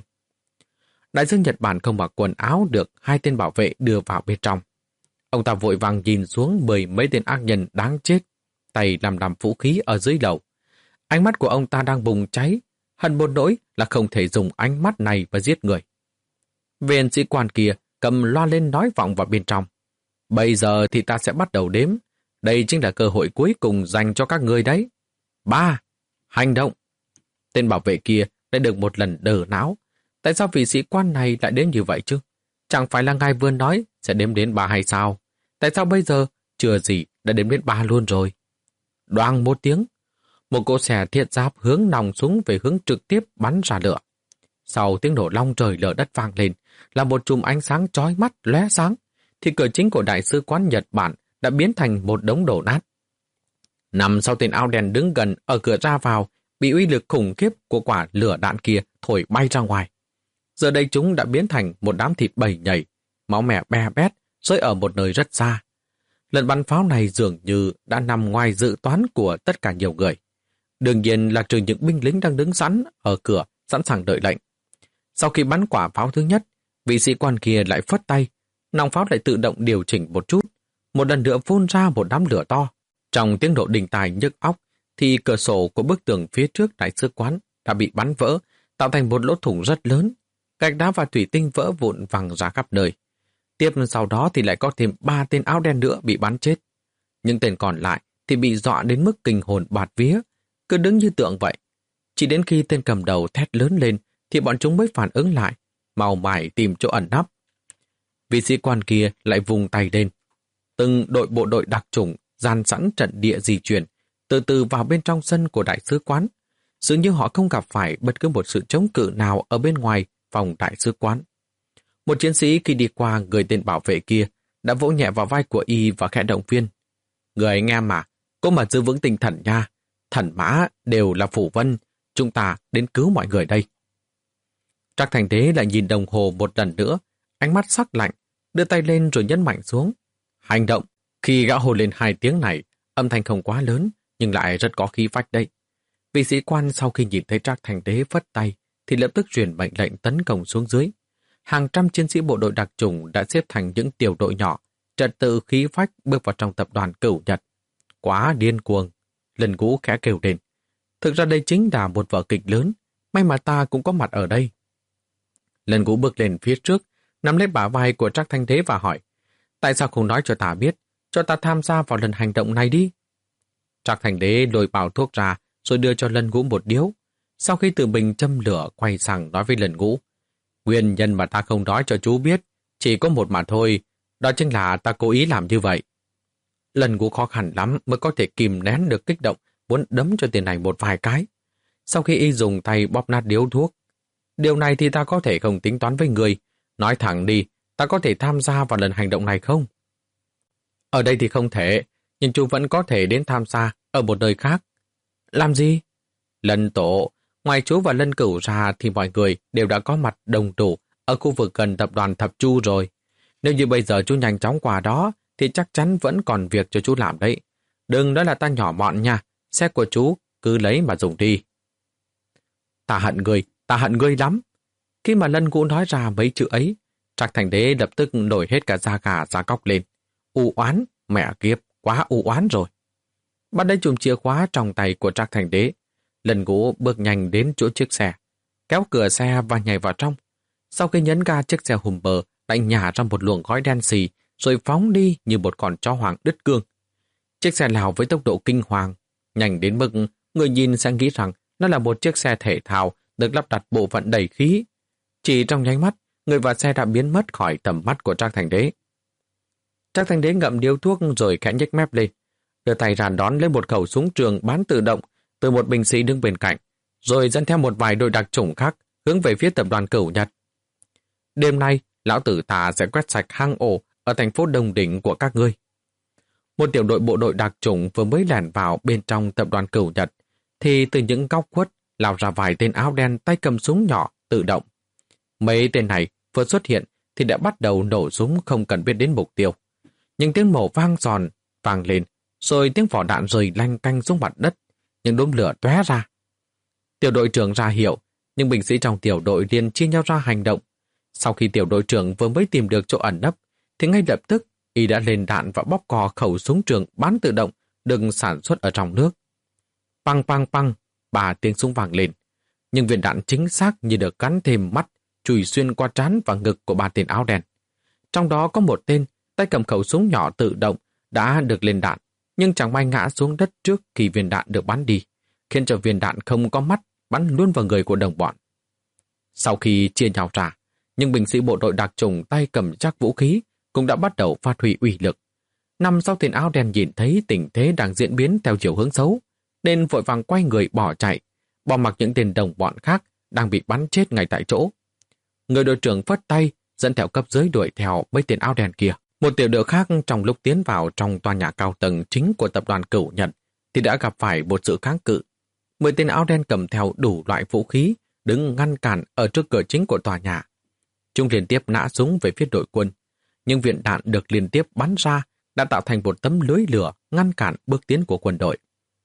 Đại sứ Nhật Bản không mặc quần áo được hai tên bảo vệ đưa vào bên trong. Ông ta vội vàng nhìn xuống mười mấy tên ác nhân đáng chết, tay làm làm vũ khí ở dưới lầu. Ánh mắt của ông ta đang bùng cháy, hận một nỗi là không thể dùng ánh mắt này và giết người. Viên sĩ quan kia cầm loa lên nói vọng vào bên trong. Bây giờ thì ta sẽ bắt đầu đếm. Đây chính là cơ hội cuối cùng dành cho các người đấy. Ba, hành động. Tên bảo vệ kia đã được một lần đờ não. Tại sao vị sĩ quan này lại đến như vậy chứ? Chẳng phải là ngài vừa nói sẽ đếm đến ba hay sao? Tại sao bây giờ chưa gì đã đếm đến ba luôn rồi? Đoàng một tiếng, một cỗ xe thiết giáp hướng nòng súng về hướng trực tiếp bắn ra lửa. Sau tiếng nổ long trời lở đất vang lên, là một chùm ánh sáng chói mắt lóe sáng, thì cửa chính của đại sứ quán Nhật Bản đã biến thành một đống đổ nát. Nằm sau tên áo đen đứng gần ở cửa ra vào, bị uy lực khủng khiếp của quả lửa đạn kia thổi bay ra ngoài. Giờ đây chúng đã biến thành một đám thịt bầy nhảy, máu mẻ be bét, rơi ở một nơi rất xa. Lần bắn pháo này dường như đã nằm ngoài dự toán của tất cả nhiều người. Đương nhiên là trừ những binh lính đang đứng sẵn ở cửa, sẵn sàng đợi lệnh. Sau khi bắn quả pháo thứ nhất, vị sĩ quan kia lại phất tay, nòng pháo lại tự động điều chỉnh một chút, một lần nữa phun ra một đám lửa to. Trong tiếng nổ đình tài nhức óc, thì cửa sổ của bức tường phía trước đại sứ quán đã bị bắn vỡ, tạo thành một lỗ thủng rất lớn. Gạch đá và thủy tinh vỡ vụn văng ra khắp nơi. Tiếp sau đó thì lại có thêm ba tên áo đen nữa bị bắn chết. Những tên còn lại thì bị dọa đến mức kinh hồn bạt vía, cứ đứng như tượng vậy. Chỉ đến khi tên cầm đầu thét lớn lên thì bọn chúng mới phản ứng lại, mau mải tìm chỗ ẩn nấp. Vị sĩ quan kia lại vùng tay lên. Từng đội bộ đội đặc chủng dàn sẵn trận địa di chuyển, từ từ vào bên trong sân của đại sứ quán. Dường như họ không gặp phải bất cứ một sự chống cự nào ở bên ngoài phòng đại sứ quán. Một chiến sĩ khi đi qua người tên bảo vệ kia đã vỗ nhẹ vào vai của y và khẽ động viên. Người nghe mà, cô mà giữ vững tinh thần nha. Thần mã đều là phủ vân, chúng ta đến cứu mọi người đây. Trác Thành Thế lại nhìn đồng hồ một lần nữa, ánh mắt sắc lạnh, đưa tay lên rồi nhấn mạnh xuống. Hành động. Khi gã hồ lên hai tiếng này, âm thanh không quá lớn, nhưng lại rất có khí phách đấy. Vị sĩ quan sau khi nhìn thấy Trác Thành Thế phất tay, thì lập tức truyền mệnh lệnh tấn công xuống dưới. Hàng trăm chiến sĩ bộ đội đặc chủng đã xếp thành những tiểu đội nhỏ, trật tự khí phách bước vào trong tập đoàn Cửu Nhật. Quá điên cuồng. Lần Ngũ khẽ kêu lên. Thực ra đây chính là một vở kịch lớn. may mà ta cũng có mặt ở đây. Lần Ngũ bước lên phía trước, nắm lấy bả vai của Trác Thanh Đế và hỏi, tại sao không nói cho ta biết, cho ta tham gia vào lần hành động này đi? Trác Thanh Đế lôi bao thuốc ra, rồi đưa cho Lân Ngũ một điếu. Sau khi tự mình châm lửa, quay sang nói với Lân Ngũ, nguyên nhân mà ta không nói cho chú biết, chỉ có một mà thôi, đó chính là ta cố ý làm như vậy. Lân Ngũ khó khăn lắm mới có thể kìm nén được kích động, muốn đấm cho tiền này một vài cái. Sau khi y dùng tay bóp nát điếu thuốc, điều này thì ta có thể không tính toán với người. Nói thẳng đi, ta có thể tham gia vào lần hành động này không? Ở đây thì không thể, nhưng chú vẫn có thể đến tham gia ở một nơi khác. Làm gì? Lân Tổ, ngoài chú và Lân Cửu ra thì mọi người đều đã có mặt đồng đủ ở khu vực gần tập đoàn Thập Chu rồi. Nếu như bây giờ chú nhanh chóng qua đó, thì chắc chắn vẫn còn việc cho chú làm đấy. Đừng nói là ta nhỏ mọn nha, xe của chú cứ lấy mà dùng đi. Ta hận người, ta hận người lắm. Khi mà Lân Ngũ nói ra mấy chữ ấy, Trác Thành Đế lập tức nổi hết cả da gà da cóc lên. U oán, mẹ kiếp, quá u oán rồi. Bắt lấy chùm chìa khóa trong tay của Trác Thành Đế. Lân Ngũ bước nhanh đến chỗ chiếc xe, kéo cửa xe và nhảy vào trong. Sau khi nhấn ga, chiếc xe hùm bờ lại nhả ra một luồng khói đen xì, rồi phóng đi như một con chó hoang đứt cương. Chiếc xe lao với tốc độ kinh hoàng, nhanh đến mức người nhìn sẽ nghĩ rằng nó là một chiếc xe thể thao được lắp đặt bộ phận đẩy khí. Chỉ trong nháy mắt, người và xe đã biến mất khỏi tầm mắt của Trác Thành Đế. Trác Thành Đế ngậm điếu thuốc rồi khẽ nhếch mép lên, đưa tay ra đón lấy một khẩu súng trường bán tự động từ một binh sĩ đứng bên cạnh, rồi dẫn theo một vài đội đặc chủng khác hướng về phía tập đoàn Cửu Nhật. Đêm nay, lão tử ta sẽ quét sạch hang ổ ở thành phố Đông Đỉnh của các ngươi. Một tiểu đội bộ đội đặc chủng vừa mới lẻn vào bên trong tập đoàn Cửu Nhật, thì từ những góc khuất lao ra vài tên áo đen tay cầm súng nhỏ tự động. Mấy tên này vừa xuất hiện thì đã bắt đầu nổ súng không cần biết đến mục tiêu. Những tiếng nổ vang giòn vang lên, rồi tiếng vỏ đạn rơi lanh canh xuống mặt đất, những đốm lửa tóe ra. Tiểu đội trưởng ra hiệu, nhưng binh sĩ trong tiểu đội liền chia nhau ra hành động. Sau khi tiểu đội trưởng vừa mới tìm được chỗ ẩn nấp, thì ngay lập tức y đã lên đạn và bóp cò khẩu súng trường bán tự động được sản xuất ở trong nước. Păng păng păng, ba tiếng súng vang lên, nhưng viên đạn chính xác như được gắn thêm mắt, chùi xuyên qua trán và ngực của ba tên áo đen. Trong đó có một tên tay cầm khẩu súng nhỏ tự động đã được lên đạn, nhưng chẳng may ngã xuống đất trước khi viên đạn được bắn đi, khiến cho viên đạn không có mắt bắn luôn vào người của đồng bọn. Sau khi chia nhau ra, nhưng binh sĩ bộ đội đặc chủng tay cầm chắc vũ khí cũng đã bắt đầu phát huy uy lực. Năm sau tên áo đen nhìn thấy tình thế đang diễn biến theo chiều hướng xấu, nên vội vàng quay người bỏ chạy, bỏ mặc những tên đồng bọn khác đang bị bắn chết ngay tại chỗ. Người đội trưởng phất tay dẫn theo cấp dưới đuổi theo mấy tên áo đen kia. Một tiểu đội khác trong lúc tiến vào trong tòa nhà cao tầng chính của tập đoàn Cửu Nhật thì đã gặp phải một sự kháng cự. Mười tên áo đen cầm theo đủ loại vũ khí đứng ngăn cản ở trước cửa chính của tòa nhà. Chúng liên tiếp nã súng về phía đội quân, nhưng viên đạn được liên tiếp bắn ra đã tạo thành một tấm lưới lửa ngăn cản bước tiến của quân đội.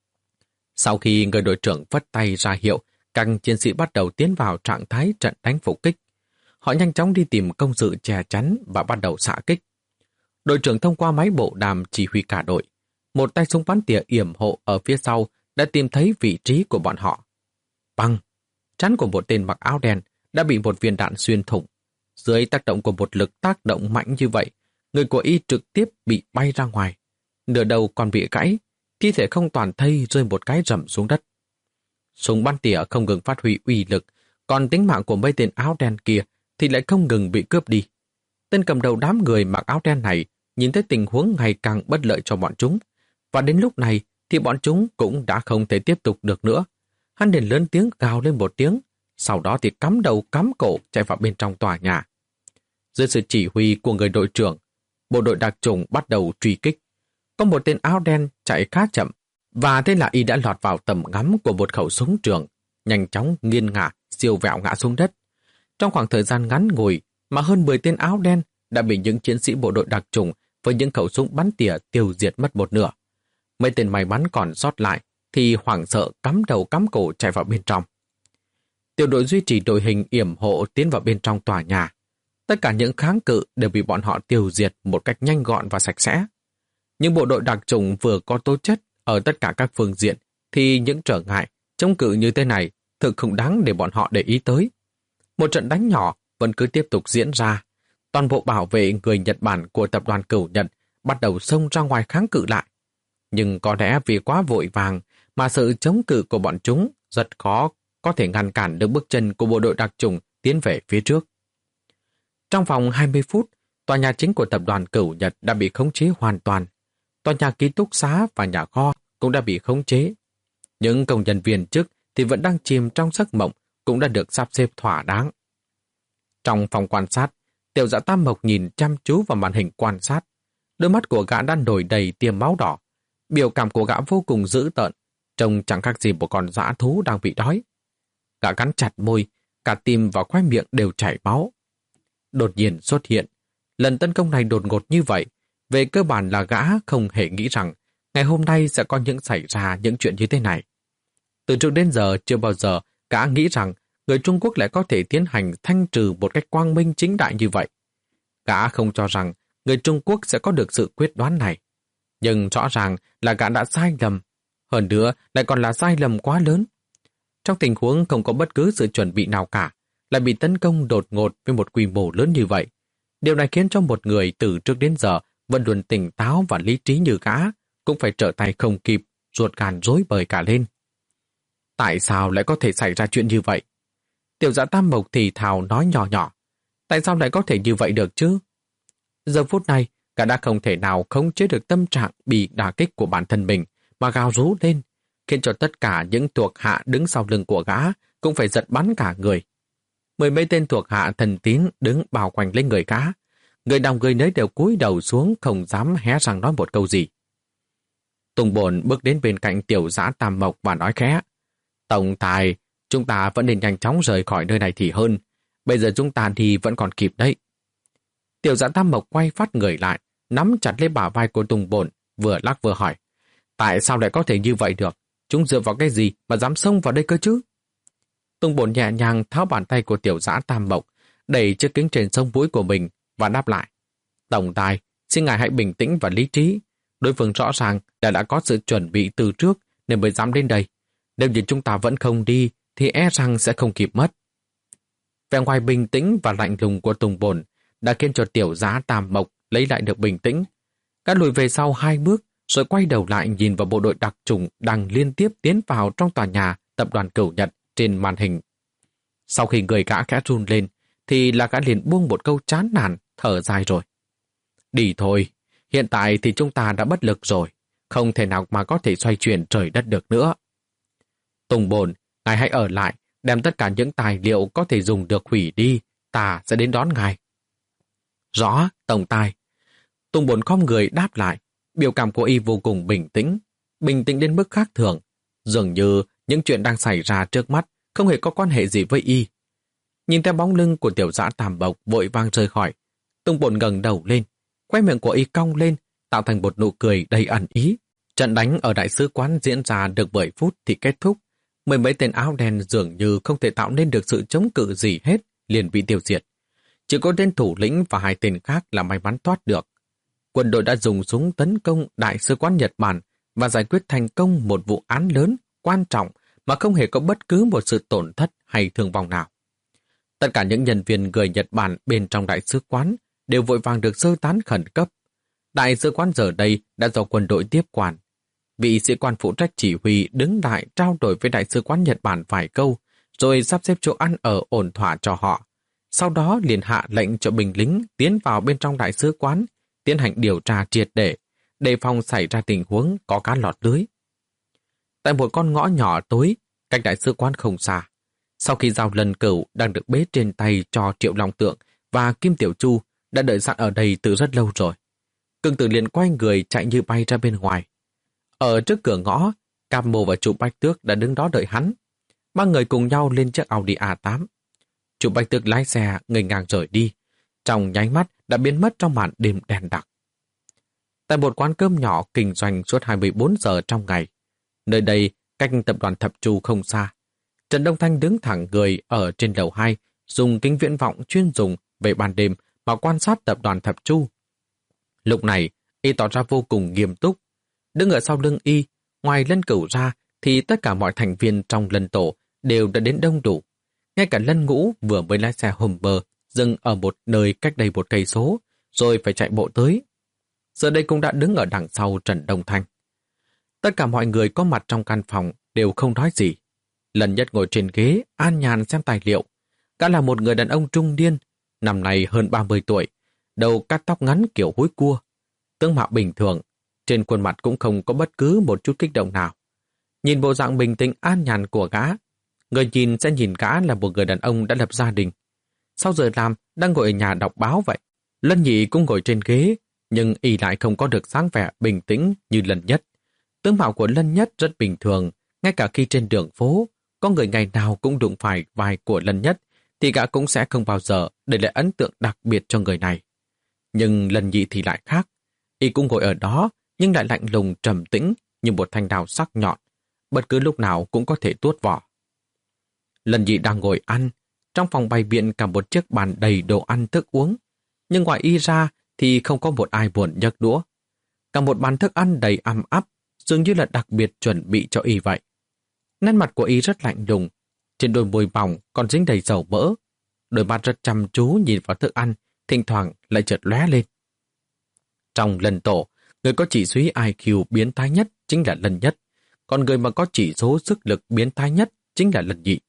Sau khi người đội trưởng phất tay ra hiệu, các chiến sĩ bắt đầu tiến vào trạng thái trận đánh phục kích. Họ nhanh chóng đi tìm công sự che chắn và bắt đầu xạ kích. Đội trưởng thông qua máy bộ đàm chỉ huy cả đội. Một tay súng bắn tỉa yểm hộ ở phía sau đã tìm thấy vị trí của bọn họ. Băng! Trán của một tên mặc áo đen đã bị một viên đạn xuyên thủng. Dưới tác động của một lực tác động mạnh như vậy, người của y trực tiếp bị bay ra ngoài. Nửa đầu còn bị gãy, thi thể không toàn thây rơi một cái rầm xuống đất. Súng bắn tỉa không ngừng phát huy uy lực, còn tính mạng của mấy tên áo đen kia thì lại không ngừng bị cướp đi. Tên cầm đầu đám người mặc áo đen này nhìn thấy tình huống ngày càng bất lợi cho bọn chúng, và đến lúc này thì bọn chúng cũng đã không thể tiếp tục được nữa. Hắn liền lớn tiếng gào lên một tiếng, sau đó thì cắm đầu cắm cổ chạy vào bên trong tòa nhà. Dưới sự chỉ huy của người đội trưởng, bộ đội đặc chủng bắt đầu truy kích. Có một tên áo đen chạy khá chậm, và thế là y đã lọt vào tầm ngắm của một khẩu súng trường, nhanh chóng nghiêng ngả, siêu vẹo ngã xuống đất. Trong khoảng thời gian ngắn ngủi mà hơn mười tên áo đen đã bị những chiến sĩ bộ đội đặc chủng với những khẩu súng bắn tỉa tiêu diệt mất một nửa. Mấy tên may mắn còn sót lại thì hoảng sợ cắm đầu cắm cổ chạy vào bên trong. Tiểu đội duy trì đội hình yểm hộ tiến vào bên trong tòa nhà. Tất cả những kháng cự đều bị bọn họ tiêu diệt một cách nhanh gọn và sạch sẽ. Nhưng bộ đội đặc chủng vừa có tố chất ở tất cả các phương diện thì những trở ngại chống cự như thế này thực không đáng để bọn họ để ý tới. Một trận đánh nhỏ vẫn cứ tiếp tục diễn ra. Toàn bộ bảo vệ người Nhật Bản của tập đoàn Cửu Nhật bắt đầu xông ra ngoài kháng cự lại. Nhưng có lẽ vì quá vội vàng mà sự chống cự của bọn chúng rất khó có thể ngăn cản được bước chân của bộ đội đặc chủng tiến về phía trước. Trong vòng hai mươi phút, tòa nhà chính của tập đoàn Cửu Nhật đã bị khống chế hoàn toàn. Tòa nhà ký túc xá và nhà kho cũng đã bị khống chế. Những công nhân viên chức thì vẫn đang chìm trong giấc mộng, cũng đã được sắp xếp thỏa đáng. Trong phòng quan sát, Tiểu Dạ Tam Mộc nhìn chăm chú vào màn hình quan sát. Đôi mắt của gã đã nổi đầy tia máu đỏ. Biểu cảm của gã vô cùng dữ tợn, trông chẳng khác gì một con dã thú đang bị đói. Gã cắn chặt môi, cả tim và khoai miệng đều chảy máu. Đột nhiên xuất hiện. Lần tấn công này đột ngột như vậy, về cơ bản là gã không hề nghĩ rằng ngày hôm nay sẽ có những xảy ra những chuyện như thế này. Từ trước đến giờ chưa bao giờ gã nghĩ rằng người Trung Quốc lại có thể tiến hành thanh trừ một cách quang minh chính đại như vậy. Gã không cho rằng người Trung Quốc sẽ có được sự quyết đoán này. Nhưng rõ ràng là gã đã sai lầm. Hơn nữa lại còn là sai lầm quá lớn. Trong tình huống không có bất cứ sự chuẩn bị nào cả, lại bị tấn công đột ngột với một quy mô lớn như vậy. Điều này khiến cho một người từ trước đến giờ vẫn luôn tỉnh táo và lý trí như gã cũng phải trở tay không kịp, ruột gan rối bời cả lên. Tại sao lại có thể xảy ra chuyện như vậy? Tiểu Dạ Tam Mộc thì thào nói nhỏ nhỏ. Tại sao lại có thể như vậy được chứ? Giờ phút này, gã đã không thể nào khống chế được tâm trạng bị đả kích của bản thân mình mà gào rú lên, khiến cho tất cả những thuộc hạ đứng sau lưng của gã cũng phải giật bắn cả người. Mười mấy tên thuộc hạ thần tín đứng bao quanh lên người gã. Người nào người nấy đều cúi đầu xuống không dám hé răng nói một câu gì. Tùng Bồn bước đến bên cạnh Tiểu Dã Tam Mộc và nói khẽ. Tổng tài, chúng ta vẫn nên nhanh chóng rời khỏi nơi này thì hơn. Bây giờ chúng ta thì vẫn còn kịp đấy. Tiểu Dã Tam Mộc quay phát người lại, nắm chặt lấy bả vai của Tùng Bồn, vừa lắc vừa hỏi. Tại sao lại có thể như vậy được? Chúng dựa vào cái gì mà dám xông vào đây cơ chứ? Tùng Bồn nhẹ nhàng tháo bàn tay của Tiểu Dã Tam Mộc, đẩy chiếc kính trên sống mũi của mình và đáp lại. Tổng tài, xin ngài hãy bình tĩnh và lý trí. Đối phương rõ ràng đã đã có sự chuẩn bị từ trước nên mới dám đến đây. Nếu như chúng ta vẫn không đi thì e rằng sẽ không kịp mất. Vẻ ngoài bình tĩnh và lạnh lùng của Tùng Bồn đã khiến cho Tiểu Dã Tam Mộc lấy lại được bình tĩnh. Các lùi về sau hai bước rồi quay đầu lại nhìn vào bộ đội đặc chủng đang liên tiếp tiến vào trong tòa nhà tập đoàn Cửu Nhật trên màn hình. Sau khi người gã khẽ run lên thì là gã liền buông một câu chán nản, thở dài rồi. Đi thôi, hiện tại thì chúng ta đã bất lực rồi, không thể nào mà có thể xoay chuyển trời đất được nữa. Tùng Bồn, ngài hãy ở lại, đem tất cả những tài liệu có thể dùng được hủy đi, ta sẽ đến đón ngài. Rõ, tổng tài. Tùng Bồn khom người đáp lại, biểu cảm của y vô cùng bình tĩnh, bình tĩnh đến mức khác thường, dường như những chuyện đang xảy ra trước mắt không hề có quan hệ gì với y. Nhìn theo bóng lưng của Tiểu Dã Tam Mộc vội vang rời khỏi, Tùng Bồn ngẩng đầu lên, khóe miệng của y cong lên, tạo thành một nụ cười đầy ẩn ý. Trận đánh ở đại sứ quán diễn ra được mười phút thì kết thúc. Mười mấy tên áo đen dường như không thể tạo nên được sự chống cự gì hết, liền bị tiêu diệt. Chỉ có tên thủ lĩnh và hai tên khác là may mắn thoát được. Quân đội đã dùng súng tấn công đại sứ quán Nhật Bản và giải quyết thành công một vụ án lớn, quan trọng mà không hề có bất cứ một sự tổn thất hay thương vong nào. Tất cả những nhân viên người Nhật Bản bên trong đại sứ quán đều vội vàng được sơ tán khẩn cấp. Đại sứ quán giờ đây đã do quân đội tiếp quản. Vị sĩ quan phụ trách chỉ huy đứng lại trao đổi với đại sứ quán Nhật Bản vài câu, rồi sắp xếp chỗ ăn ở ổn thỏa cho họ. Sau đó liền hạ lệnh cho binh lính tiến vào bên trong đại sứ quán, tiến hành điều tra triệt để, đề phòng xảy ra tình huống có cá lọt lưới. Tại một con ngõ nhỏ tối, cách đại sứ quán không xa, sau khi Giao Lân Cửu đang được bế trên tay cho Triệu Long Tượng và Kim Tiểu Chu đã đợi sẵn ở đây từ rất lâu rồi. Cường Tử liền quay người chạy như bay ra bên ngoài. Ở trước cửa ngõ, Cam Mô và Chu Bách Tước đã đứng đó đợi hắn. Ba người cùng nhau lên chiếc Audi a tám. Chu Bách Tước lái xe nghênh ngang rời đi, trong nháy mắt đã biến mất trong màn đêm đen đặc. Tại một quán cơm nhỏ kinh doanh suốt hai mươi bốn giờ trong ngày, nơi đây cách tập đoàn Thập Chu không xa, Trần Đông Thanh đứng thẳng người ở trên lầu hai, dùng kính viễn vọng chuyên dùng về ban đêm mà quan sát tập đoàn Thập Chu. Lúc này, y tỏ ra vô cùng nghiêm túc. Đứng ở sau lưng y, ngoài Lân Cửu ra thì tất cả mọi thành viên trong Lân Tổ đều đã đến đông đủ. Ngay cả Lân Ngũ vừa mới lái xe Humber dừng ở một nơi cách đây một cây số, rồi phải chạy bộ tới. Giờ đây cũng đã đứng ở đằng sau Trần Đông Thanh. Tất cả mọi người có mặt trong căn phòng đều không nói gì. Lần Nhất ngồi trên ghế, an nhàn xem tài liệu. Gã là một người đàn ông trung niên, năm nay hơn ba mươi tuổi, đầu cắt tóc ngắn kiểu húi cua. Tướng mạo bình thường, trên khuôn mặt cũng không có bất cứ một chút kích động nào. Nhìn bộ dạng bình tĩnh an nhàn của gã, người nhìn sẽ nhìn gã là một người đàn ông đã lập gia đình. Sau giờ làm, đang ngồi ở nhà đọc báo vậy. Lân Nhị cũng ngồi trên ghế, nhưng y lại không có được dáng vẻ bình tĩnh như Lân Nhất. Tướng mạo của Lân Nhất rất bình thường, ngay cả khi trên đường phố, có người ngày nào cũng đụng phải vai của Lân Nhất, thì gã cũng sẽ không bao giờ để lại ấn tượng đặc biệt cho người này. Nhưng Lân Nhị thì lại khác. Y cũng ngồi ở đó, nhưng lại lạnh lùng trầm tĩnh như một thanh đao sắc nhọn, bất cứ lúc nào cũng có thể tuốt vỏ. Lân Nhị đang ngồi ăn, trong phòng bày biện cả một chiếc bàn đầy đồ ăn thức uống, nhưng ngoài y ra thì không có một ai buồn nhấc đũa. Cả một bàn thức ăn đầy ăm ắp, dường như là đặc biệt chuẩn bị cho y vậy. Nét mặt của y rất lạnh lùng, trên đôi môi mỏng còn dính đầy dầu mỡ, đôi mắt rất chăm chú nhìn vào thức ăn, thỉnh thoảng lại chợt lóe lên. Trong Lân tổ, người có chỉ số i kiu biến thái nhất chính là Lân Nhất, còn người mà có chỉ số sức lực biến thái nhất chính là Lân Nhị.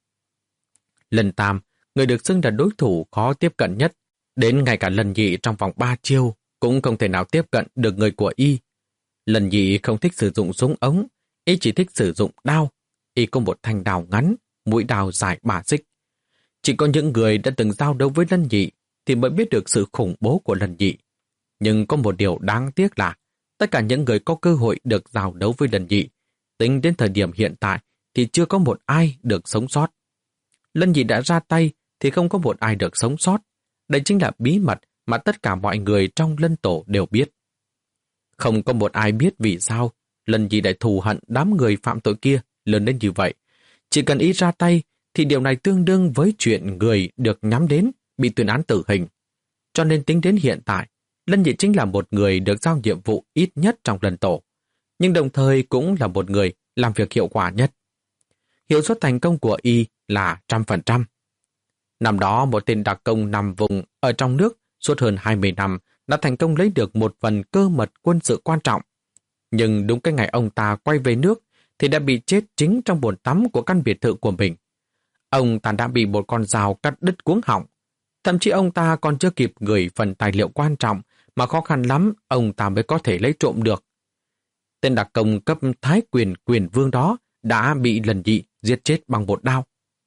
Lân Tam, người được xưng là đối thủ khó tiếp cận nhất, đến ngay cả Lân Nhị trong vòng ba chiêu cũng không thể nào tiếp cận được người của y. Lân Nhị không thích sử dụng súng ống, y chỉ thích sử dụng đao. Y có một thanh đao ngắn, mũi đao dài ba xích. Chỉ có những người đã từng giao đấu với Lân Nhị thì mới biết được sự khủng bố của Lân Nhị. Nhưng có một điều đáng tiếc là tất cả những người có cơ hội được giao đấu với Lân Nhị, tính đến thời điểm hiện tại thì chưa có một ai được sống sót. Lân Nhị đã ra tay thì không có một ai được sống sót. Đây chính là bí mật mà tất cả mọi người trong Lân tổ đều biết. Không có một ai biết vì sao Lân Nhị lại thù hận đám người phạm tội kia lớn đến như vậy. Chỉ cần ý ra tay thì điều này tương đương với chuyện người được nhắm đến bị tuyên án tử hình. Cho nên tính đến hiện tại, Lân Nhị chính là một người được giao nhiệm vụ ít nhất trong Lân tổ, nhưng đồng thời cũng là một người làm việc hiệu quả nhất. Hiệu suất thành công của y là trăm phần trăm. Năm đó một tên đặc công nằm vùng ở trong nước suốt hơn hai mươi năm đã thành công lấy được một phần cơ mật quân sự quan trọng. Nhưng đúng cái ngày ông ta quay về nước thì đã bị chết chính trong bồn tắm của căn biệt thự của mình. Ông ta đã bị một con dao cắt đứt cuống họng. Thậm chí ông ta còn chưa kịp gửi phần tài liệu quan trọng mà khó khăn lắm ông ta mới có thể lấy trộm được. Tên đặc công cấp thái quyền quyền vương đó đã bị Lân Nhị giết chết bằng một đao.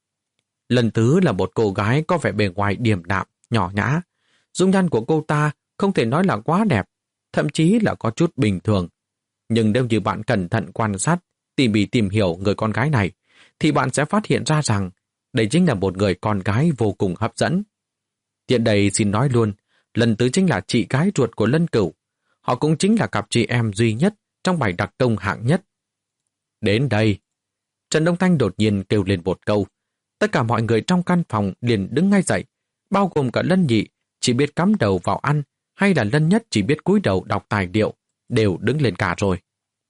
Lân Tứ là một cô gái có vẻ bề ngoài điềm đạm, nhỏ nhã. Dung nhan của cô ta không thể nói là quá đẹp, thậm chí là có chút bình thường. Nhưng nếu như bạn cẩn thận quan sát, tỉ mỉ tìm hiểu người con gái này, thì bạn sẽ phát hiện ra rằng đây chính là một người con gái vô cùng hấp dẫn. Tiện đây xin nói luôn, Lân Tứ chính là chị gái ruột của Lân Cửu. Họ cũng chính là cặp chị em duy nhất trong bài đặc công hạng nhất. Đến đây, Trần Đông Thanh đột nhiên kêu lên một câu. Tất cả mọi người trong căn phòng liền đứng ngay dậy, bao gồm cả Lân Nhị, chỉ biết cắm đầu vào ăn, hay là Lân Nhất chỉ biết cúi đầu đọc tài liệu, đều đứng lên cả rồi.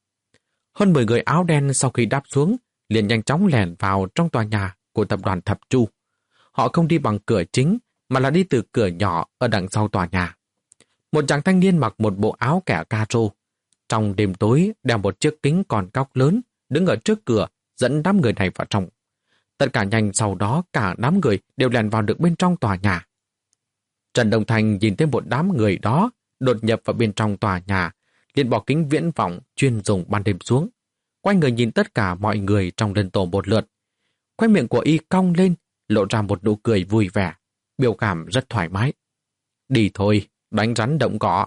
Hơn mười người áo đen sau khi đáp xuống, liền nhanh chóng lẻn vào trong tòa nhà của tập đoàn Thập Chu. Họ không đi bằng cửa chính, mà là đi từ cửa nhỏ ở đằng sau tòa nhà. Một chàng thanh niên mặc một bộ áo kẻ caro, trong đêm tối đeo một chiếc kính còn cóc lớn, đứng ở trước cửa, dẫn đám người này vào trong. Tất cả nhanh sau đó cả đám người đều lẻn vào được bên trong tòa nhà. Trần Đông Thành nhìn thấy một đám người đó đột nhập vào bên trong tòa nhà, liền bỏ kính viễn vọng chuyên dùng ban đêm xuống. Quay người nhìn tất cả mọi người trong Lân tổ một lượt. Khoe miệng của y cong lên, lộ ra một nụ cười vui vẻ, biểu cảm rất thoải mái. Đi thôi, đánh rắn động cỏ.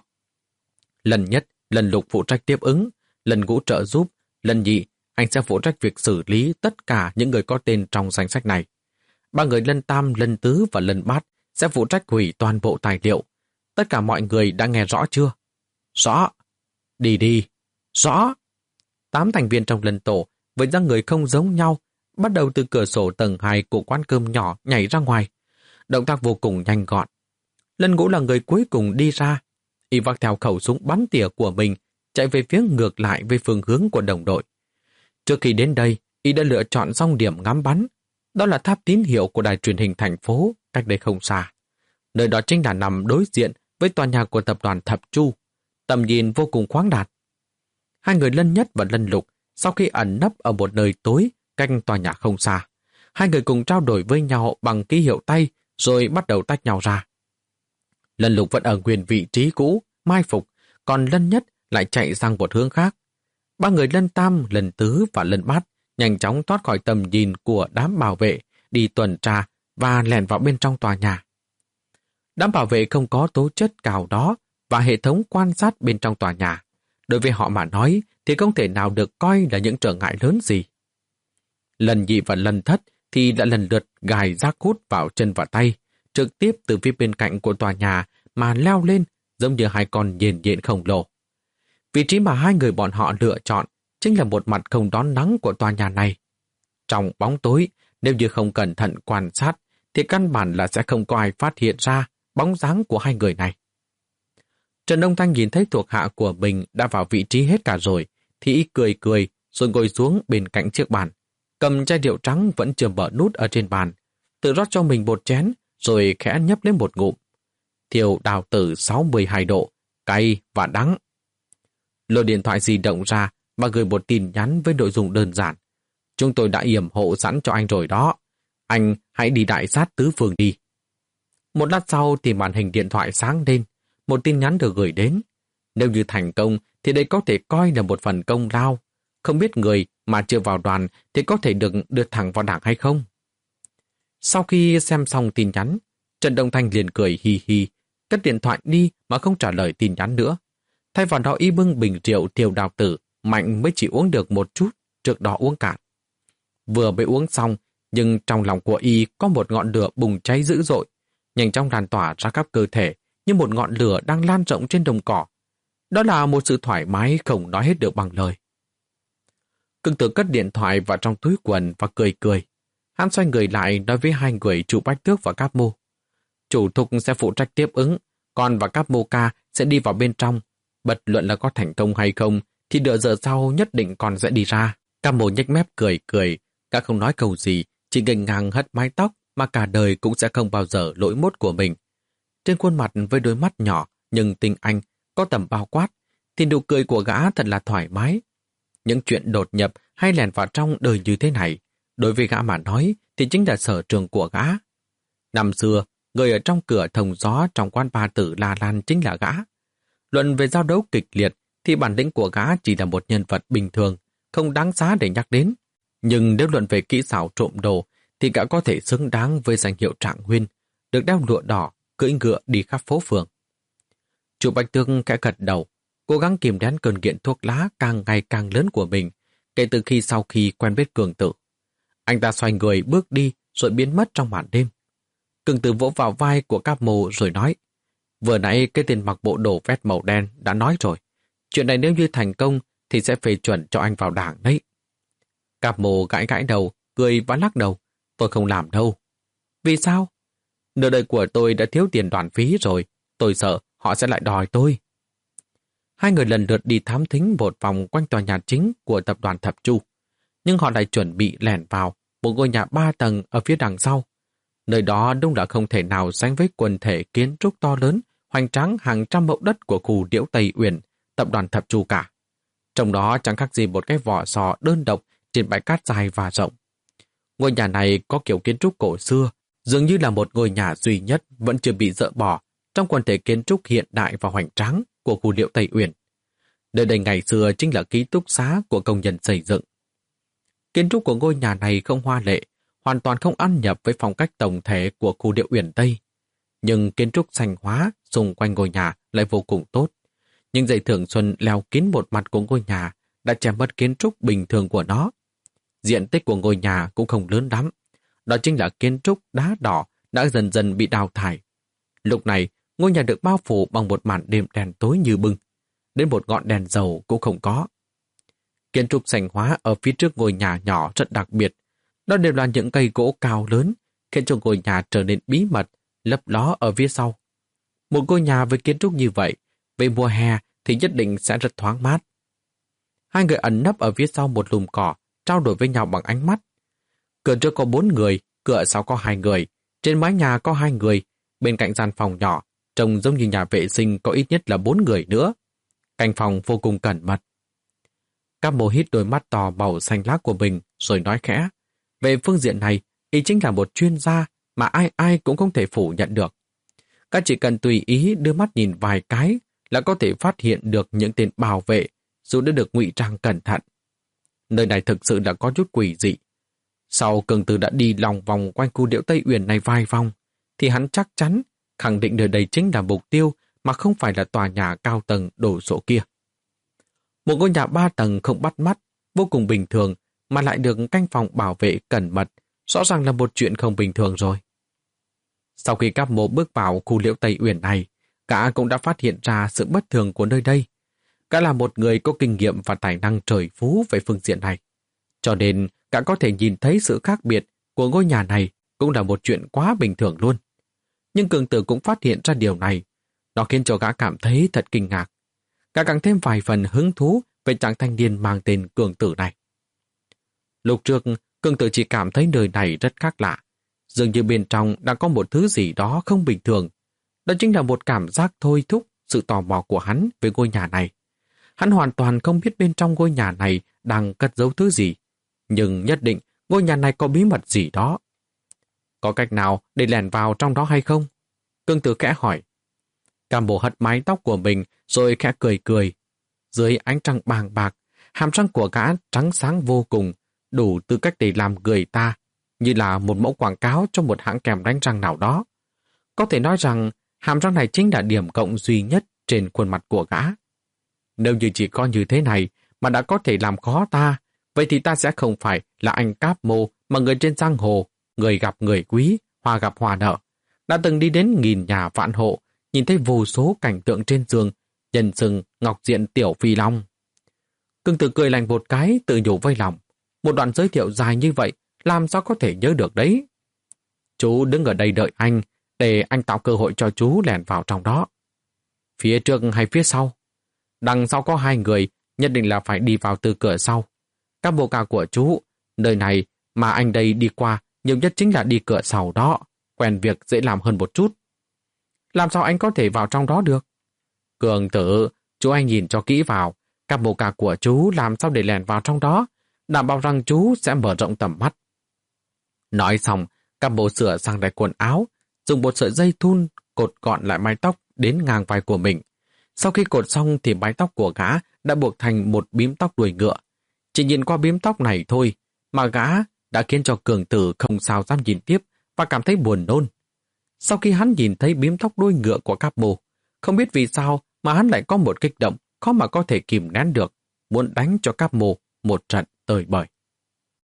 Lần Nhất, Lần Lục phụ trách tiếp ứng, Lần Ngũ trợ giúp, Lần Nhị, anh sẽ phụ trách việc xử lý tất cả những người có tên trong danh sách này. Ba người Lân Tam, Lân Tứ và Lân Bát sẽ phụ trách hủy toàn bộ tài liệu. Tất cả mọi người đã nghe rõ chưa? Rõ. Đi đi. Rõ. Tám thành viên trong Lân tổ với dáng người không giống nhau, bắt đầu từ cửa sổ tầng hai của quán cơm nhỏ nhảy ra ngoài. Động tác vô cùng nhanh gọn. Lân Ngũ là người cuối cùng đi ra. Y vác theo khẩu súng bắn tỉa của mình, chạy về phía ngược lại với phương hướng của đồng đội. Trước khi đến đây, Y đã lựa chọn xong điểm ngắm bắn. Đó là tháp tín hiệu của đài truyền hình thành phố, cách đây không xa. Nơi đó chính là nằm đối diện với tòa nhà của tập đoàn Thập Chu, tầm nhìn vô cùng khoáng đạt. Hai người Lân Nhất và Lân Lục sau khi ẩn nấp ở một nơi tối cạnh tòa nhà không xa, hai người cùng trao đổi với nhau bằng ký hiệu tay rồi bắt đầu tách nhau ra. Lân Lục vẫn ở nguyên vị trí cũ, mai phục, còn Lân Nhất lại chạy sang một hướng khác. Ba người Lân Tam, Lân Tứ và Lân Bát nhanh chóng thoát khỏi tầm nhìn của đám bảo vệ, đi tuần tra và lẻn vào bên trong tòa nhà. Đám bảo vệ không có tố chất cao đó và hệ thống quan sát bên trong tòa nhà. Đối với họ mà nói thì không thể nào được coi là những trở ngại lớn gì. Lần Nhị và Lần Thất thì đã lần lượt gài rác hút vào chân và tay, trực tiếp từ phía bên cạnh của tòa nhà mà leo lên giống như hai con nhện nhện khổng lồ. Vị trí mà hai người bọn họ lựa chọn chính là một mặt không đón nắng của tòa nhà này. Trong bóng tối, nếu như không cẩn thận quan sát thì căn bản là sẽ không có ai phát hiện ra bóng dáng của hai người này. Trần Đông Thanh nhìn thấy thuộc hạ của mình đã vào vị trí hết cả rồi, thì y cười cười rồi ngồi xuống bên cạnh chiếc bàn, cầm chai rượu trắng vẫn chưa mở nút ở trên bàn, tự rót cho mình một chén rồi khẽ nhấp lên một ngụm. Thiều đào tử sáu mươi hai độ, cay và đắng. Lôi điện thoại di động ra và gửi một tin nhắn với nội dung đơn giản. Chúng tôi đã yểm hộ sẵn cho anh rồi đó. Anh hãy đi đại sát tứ phương đi. Một lát sau thì màn hình điện thoại sáng lên, một tin nhắn được gửi đến. Nếu như thành công thì đây có thể coi là một phần công lao. Không biết người mà chưa vào đoàn thì có thể được đưa thẳng vào đảng hay không? Sau khi xem xong tin nhắn, Trần Đông Thanh liền cười hi hi, cất điện thoại đi mà không trả lời tin nhắn nữa. Thay vào đó y bưng bình rượu Thiều đào tử, mạnh mới chỉ uống được một chút, trước đó uống cạn. Vừa mới uống xong, nhưng trong lòng của y có một ngọn lửa bùng cháy dữ dội, nhanh chóng lan tỏa ra khắp cơ thể như một ngọn lửa đang lan rộng trên đồng cỏ. Đó là một sự thoải mái không nói hết được bằng lời. Cưng Tử cất điện thoại vào trong túi quần và cười cười. Hắn xoay người lại nói với hai người chủ Bách Tước và Cáp Mô. Chủ Thục sẽ phụ trách tiếp ứng, con và Cáp Mô ca sẽ đi vào bên trong. Bất luận là có thành công hay không thì nửa giờ sau nhất định con sẽ đi ra. Cáp Mô nhếch mép cười cười, cả không nói câu gì, chỉ nghênh ngang hất mái tóc mà cả đời cũng sẽ không bao giờ lỗi mốt của mình. Trên khuôn mặt với đôi mắt nhỏ nhưng tinh anh có tầm bao quát thì nụ cười của gã thật là thoải mái. Những chuyện đột nhập hay lèn vào trong đời như thế này, đối với gã mà nói thì chính là sở trường của gã. Năm xưa, người ở trong cửa thông gió trong quán ba tử La Lan chính là gã. Luận về giao đấu kịch liệt thì bản lĩnh của gã chỉ là một nhân vật bình thường, không đáng giá để nhắc đến. Nhưng nếu luận về kỹ xảo trộm đồ thì gã có thể xứng đáng với danh hiệu Trạng Nguyên, được đeo lụa đỏ, cưỡi ngựa đi khắp phố phường. Chủ Bạch Tương khẽ gật đầu, cố gắng kìm nén cơn nghiện thuốc lá càng ngày càng lớn của mình kể từ khi sau khi quen biết Cường Tử. Anh ta xoay người bước đi rồi biến mất trong màn đêm. Cường Tử vỗ vào vai của Cáp Mô rồi nói, vừa nãy cái tên mặc bộ đồ vest màu đen đã nói rồi, chuyện này nếu như thành công thì sẽ phê chuẩn cho anh vào đảng đấy. Cáp Mô gãi gãi đầu, cười và lắc đầu, tôi không làm đâu. Vì sao? Nửa đời của tôi đã thiếu tiền đoàn phí rồi, tôi sợ họ sẽ lại đòi tôi. Hai người lần lượt đi thám thính một vòng quanh tòa nhà chính của tập đoàn Thập Chu, nhưng họ lại chuẩn bị lẻn vào một ngôi nhà ba tầng ở phía đằng sau. Nơi đó đúng là không thể nào sánh với quần thể kiến trúc to lớn, hoành tráng hàng trăm mẫu đất của khu Liễu Tây Uyển, tập đoàn Thập Chu cả. Trong đó chẳng khác gì một cái vỏ sò đơn độc trên bãi cát dài và rộng. Ngôi nhà này có kiểu kiến trúc cổ xưa, dường như là một ngôi nhà duy nhất vẫn chưa bị dỡ bỏ trong quần thể kiến trúc hiện đại và hoành tráng của khu Liễu Tây Uyển. Nơi đây ngày xưa chính là ký túc xá của công nhân xây dựng. Kiến trúc của ngôi nhà này không hoa lệ, hoàn toàn không ăn nhập với phong cách tổng thể của khu Liễu Uyển Tây. Nhưng kiến trúc xanh hóa xung quanh ngôi nhà lại vô cùng tốt. Những dãy thường xuân leo kín một mặt của ngôi nhà đã che mất kiến trúc bình thường của nó. Diện tích của ngôi nhà cũng không lớn lắm. Đó chính là kiến trúc đá đỏ đã dần dần bị đào thải. Lúc này, ngôi nhà được bao phủ bằng một màn đêm đèn tối như bưng. Đến một ngọn đèn dầu cũng không có. Kiến trúc xanh hóa ở phía trước ngôi nhà nhỏ rất đặc biệt. Đó đều là những cây gỗ cao lớn, khiến cho ngôi nhà trở nên bí mật, lấp ló ở phía sau. Một ngôi nhà với kiến trúc như vậy, về mùa hè thì nhất định sẽ rất thoáng mát. Hai người ẩn nấp ở phía sau một lùm cỏ, trao đổi với nhau bằng ánh mắt. Cửa trước có bốn người, cửa sau có hai người, trên mái nhà có hai người, bên cạnh gian phòng nhỏ, trông giống như nhà vệ sinh có ít nhất là bốn người nữa. Canh phòng vô cùng cẩn mật. Các bố hít đôi mắt to màu xanh lá của mình rồi nói khẽ. Về phương diện này, y chính là một chuyên gia mà ai ai cũng không thể phủ nhận được. Các chỉ cần tùy ý đưa mắt nhìn vài cái là có thể phát hiện được những tên bảo vệ dù đã được ngụy trang cẩn thận. Nơi này thực sự là có chút quỷ dị. Sau Cường Tử đã đi lòng vòng quanh khu Liễu Tây Uyển này vài vòng, thì hắn chắc chắn khẳng định nơi đây chính là mục tiêu mà không phải là tòa nhà cao tầng đổ sộ kia. Một ngôi nhà ba tầng không bắt mắt, vô cùng bình thường mà lại được canh phòng bảo vệ cẩn mật, rõ ràng là một chuyện không bình thường rồi. Sau khi các mộ bước vào khu Liễu Tây Uyển này, gã cũng đã phát hiện ra sự bất thường của nơi đây. Gã là một người có kinh nghiệm và tài năng trời phú về phương diện này. Cho nên, gã có thể nhìn thấy sự khác biệt của ngôi nhà này cũng là một chuyện quá bình thường luôn. Nhưng Cường Tử cũng phát hiện ra điều này. Nó khiến cho gã cảm thấy thật kinh ngạc. Gã càng thêm vài phần hứng thú về chàng thanh niên mang tên Cường Tử này. Lúc trước, Cường Tử chỉ cảm thấy nơi này rất khác lạ. Dường như bên trong đã có một thứ gì đó không bình thường. Đó chính là một cảm giác thôi thúc sự tò mò của hắn về ngôi nhà này. Hắn hoàn toàn không biết bên trong ngôi nhà này đang cất giấu thứ gì. Nhưng nhất định ngôi nhà này có bí mật gì đó. Có cách nào để lẻn vào trong đó hay không? Cường Tử khẽ hỏi. Cam Bồ hất mái tóc của mình rồi khẽ cười cười. Dưới ánh trăng bàng bạc, hàm răng của gã trắng sáng vô cùng, đủ tư cách để làm người ta, như là một mẫu quảng cáo cho một hãng kèm đánh răng nào đó. Có thể nói rằng hàm răng này chính là điểm cộng duy nhất trên khuôn mặt của gã. Nếu như chỉ có như thế này mà đã có thể làm khó ta, vậy thì ta sẽ không phải là anh Cáp Mô mà người trên giang hồ, người gặp người quý, hoa gặp hoa nợ. Đã từng đi đến nghìn nhà vạn hộ, nhìn thấy vô số cảnh tượng trên giường, nhân sừng, ngọc diện tiểu phi long. Cường Tử cười lạnh một cái, tự nhủ với lòng. Một đoạn giới thiệu dài như vậy, làm sao có thể nhớ được đấy? Chú đứng ở đây đợi anh, để anh tạo cơ hội cho chú lẻn vào trong đó. Phía trước hay phía sau? Đằng sau có hai người, nhất định là phải đi vào từ cửa sau. Các bộ ca của chú, nơi này mà anh đây đi qua, nhiều nhất chính là đi cửa sau đó, quen việc dễ làm hơn một chút. Làm sao anh có thể vào trong đó được? Cường Tử, chú anh nhìn cho kỹ vào, các bộ ca của chú làm sao để lẻn vào trong đó, đảm bảo rằng chú sẽ mở rộng tầm mắt. Nói xong, các bộ sửa sang lại quần áo, dùng một sợi dây thun cột gọn lại mái tóc đến ngang vai của mình. Sau khi cột xong thì mái tóc của gã đã buộc thành một bím tóc đuôi ngựa. Chỉ nhìn qua bím tóc này thôi mà gã đã khiến cho Cường Tử không sao dám nhìn tiếp và cảm thấy buồn nôn. Sau khi hắn nhìn thấy bím tóc đuôi ngựa của Cáp Mô, không biết vì sao mà hắn lại có một kích động khó mà có thể kìm nén được, muốn đánh cho Cáp Mô một trận tơi bời.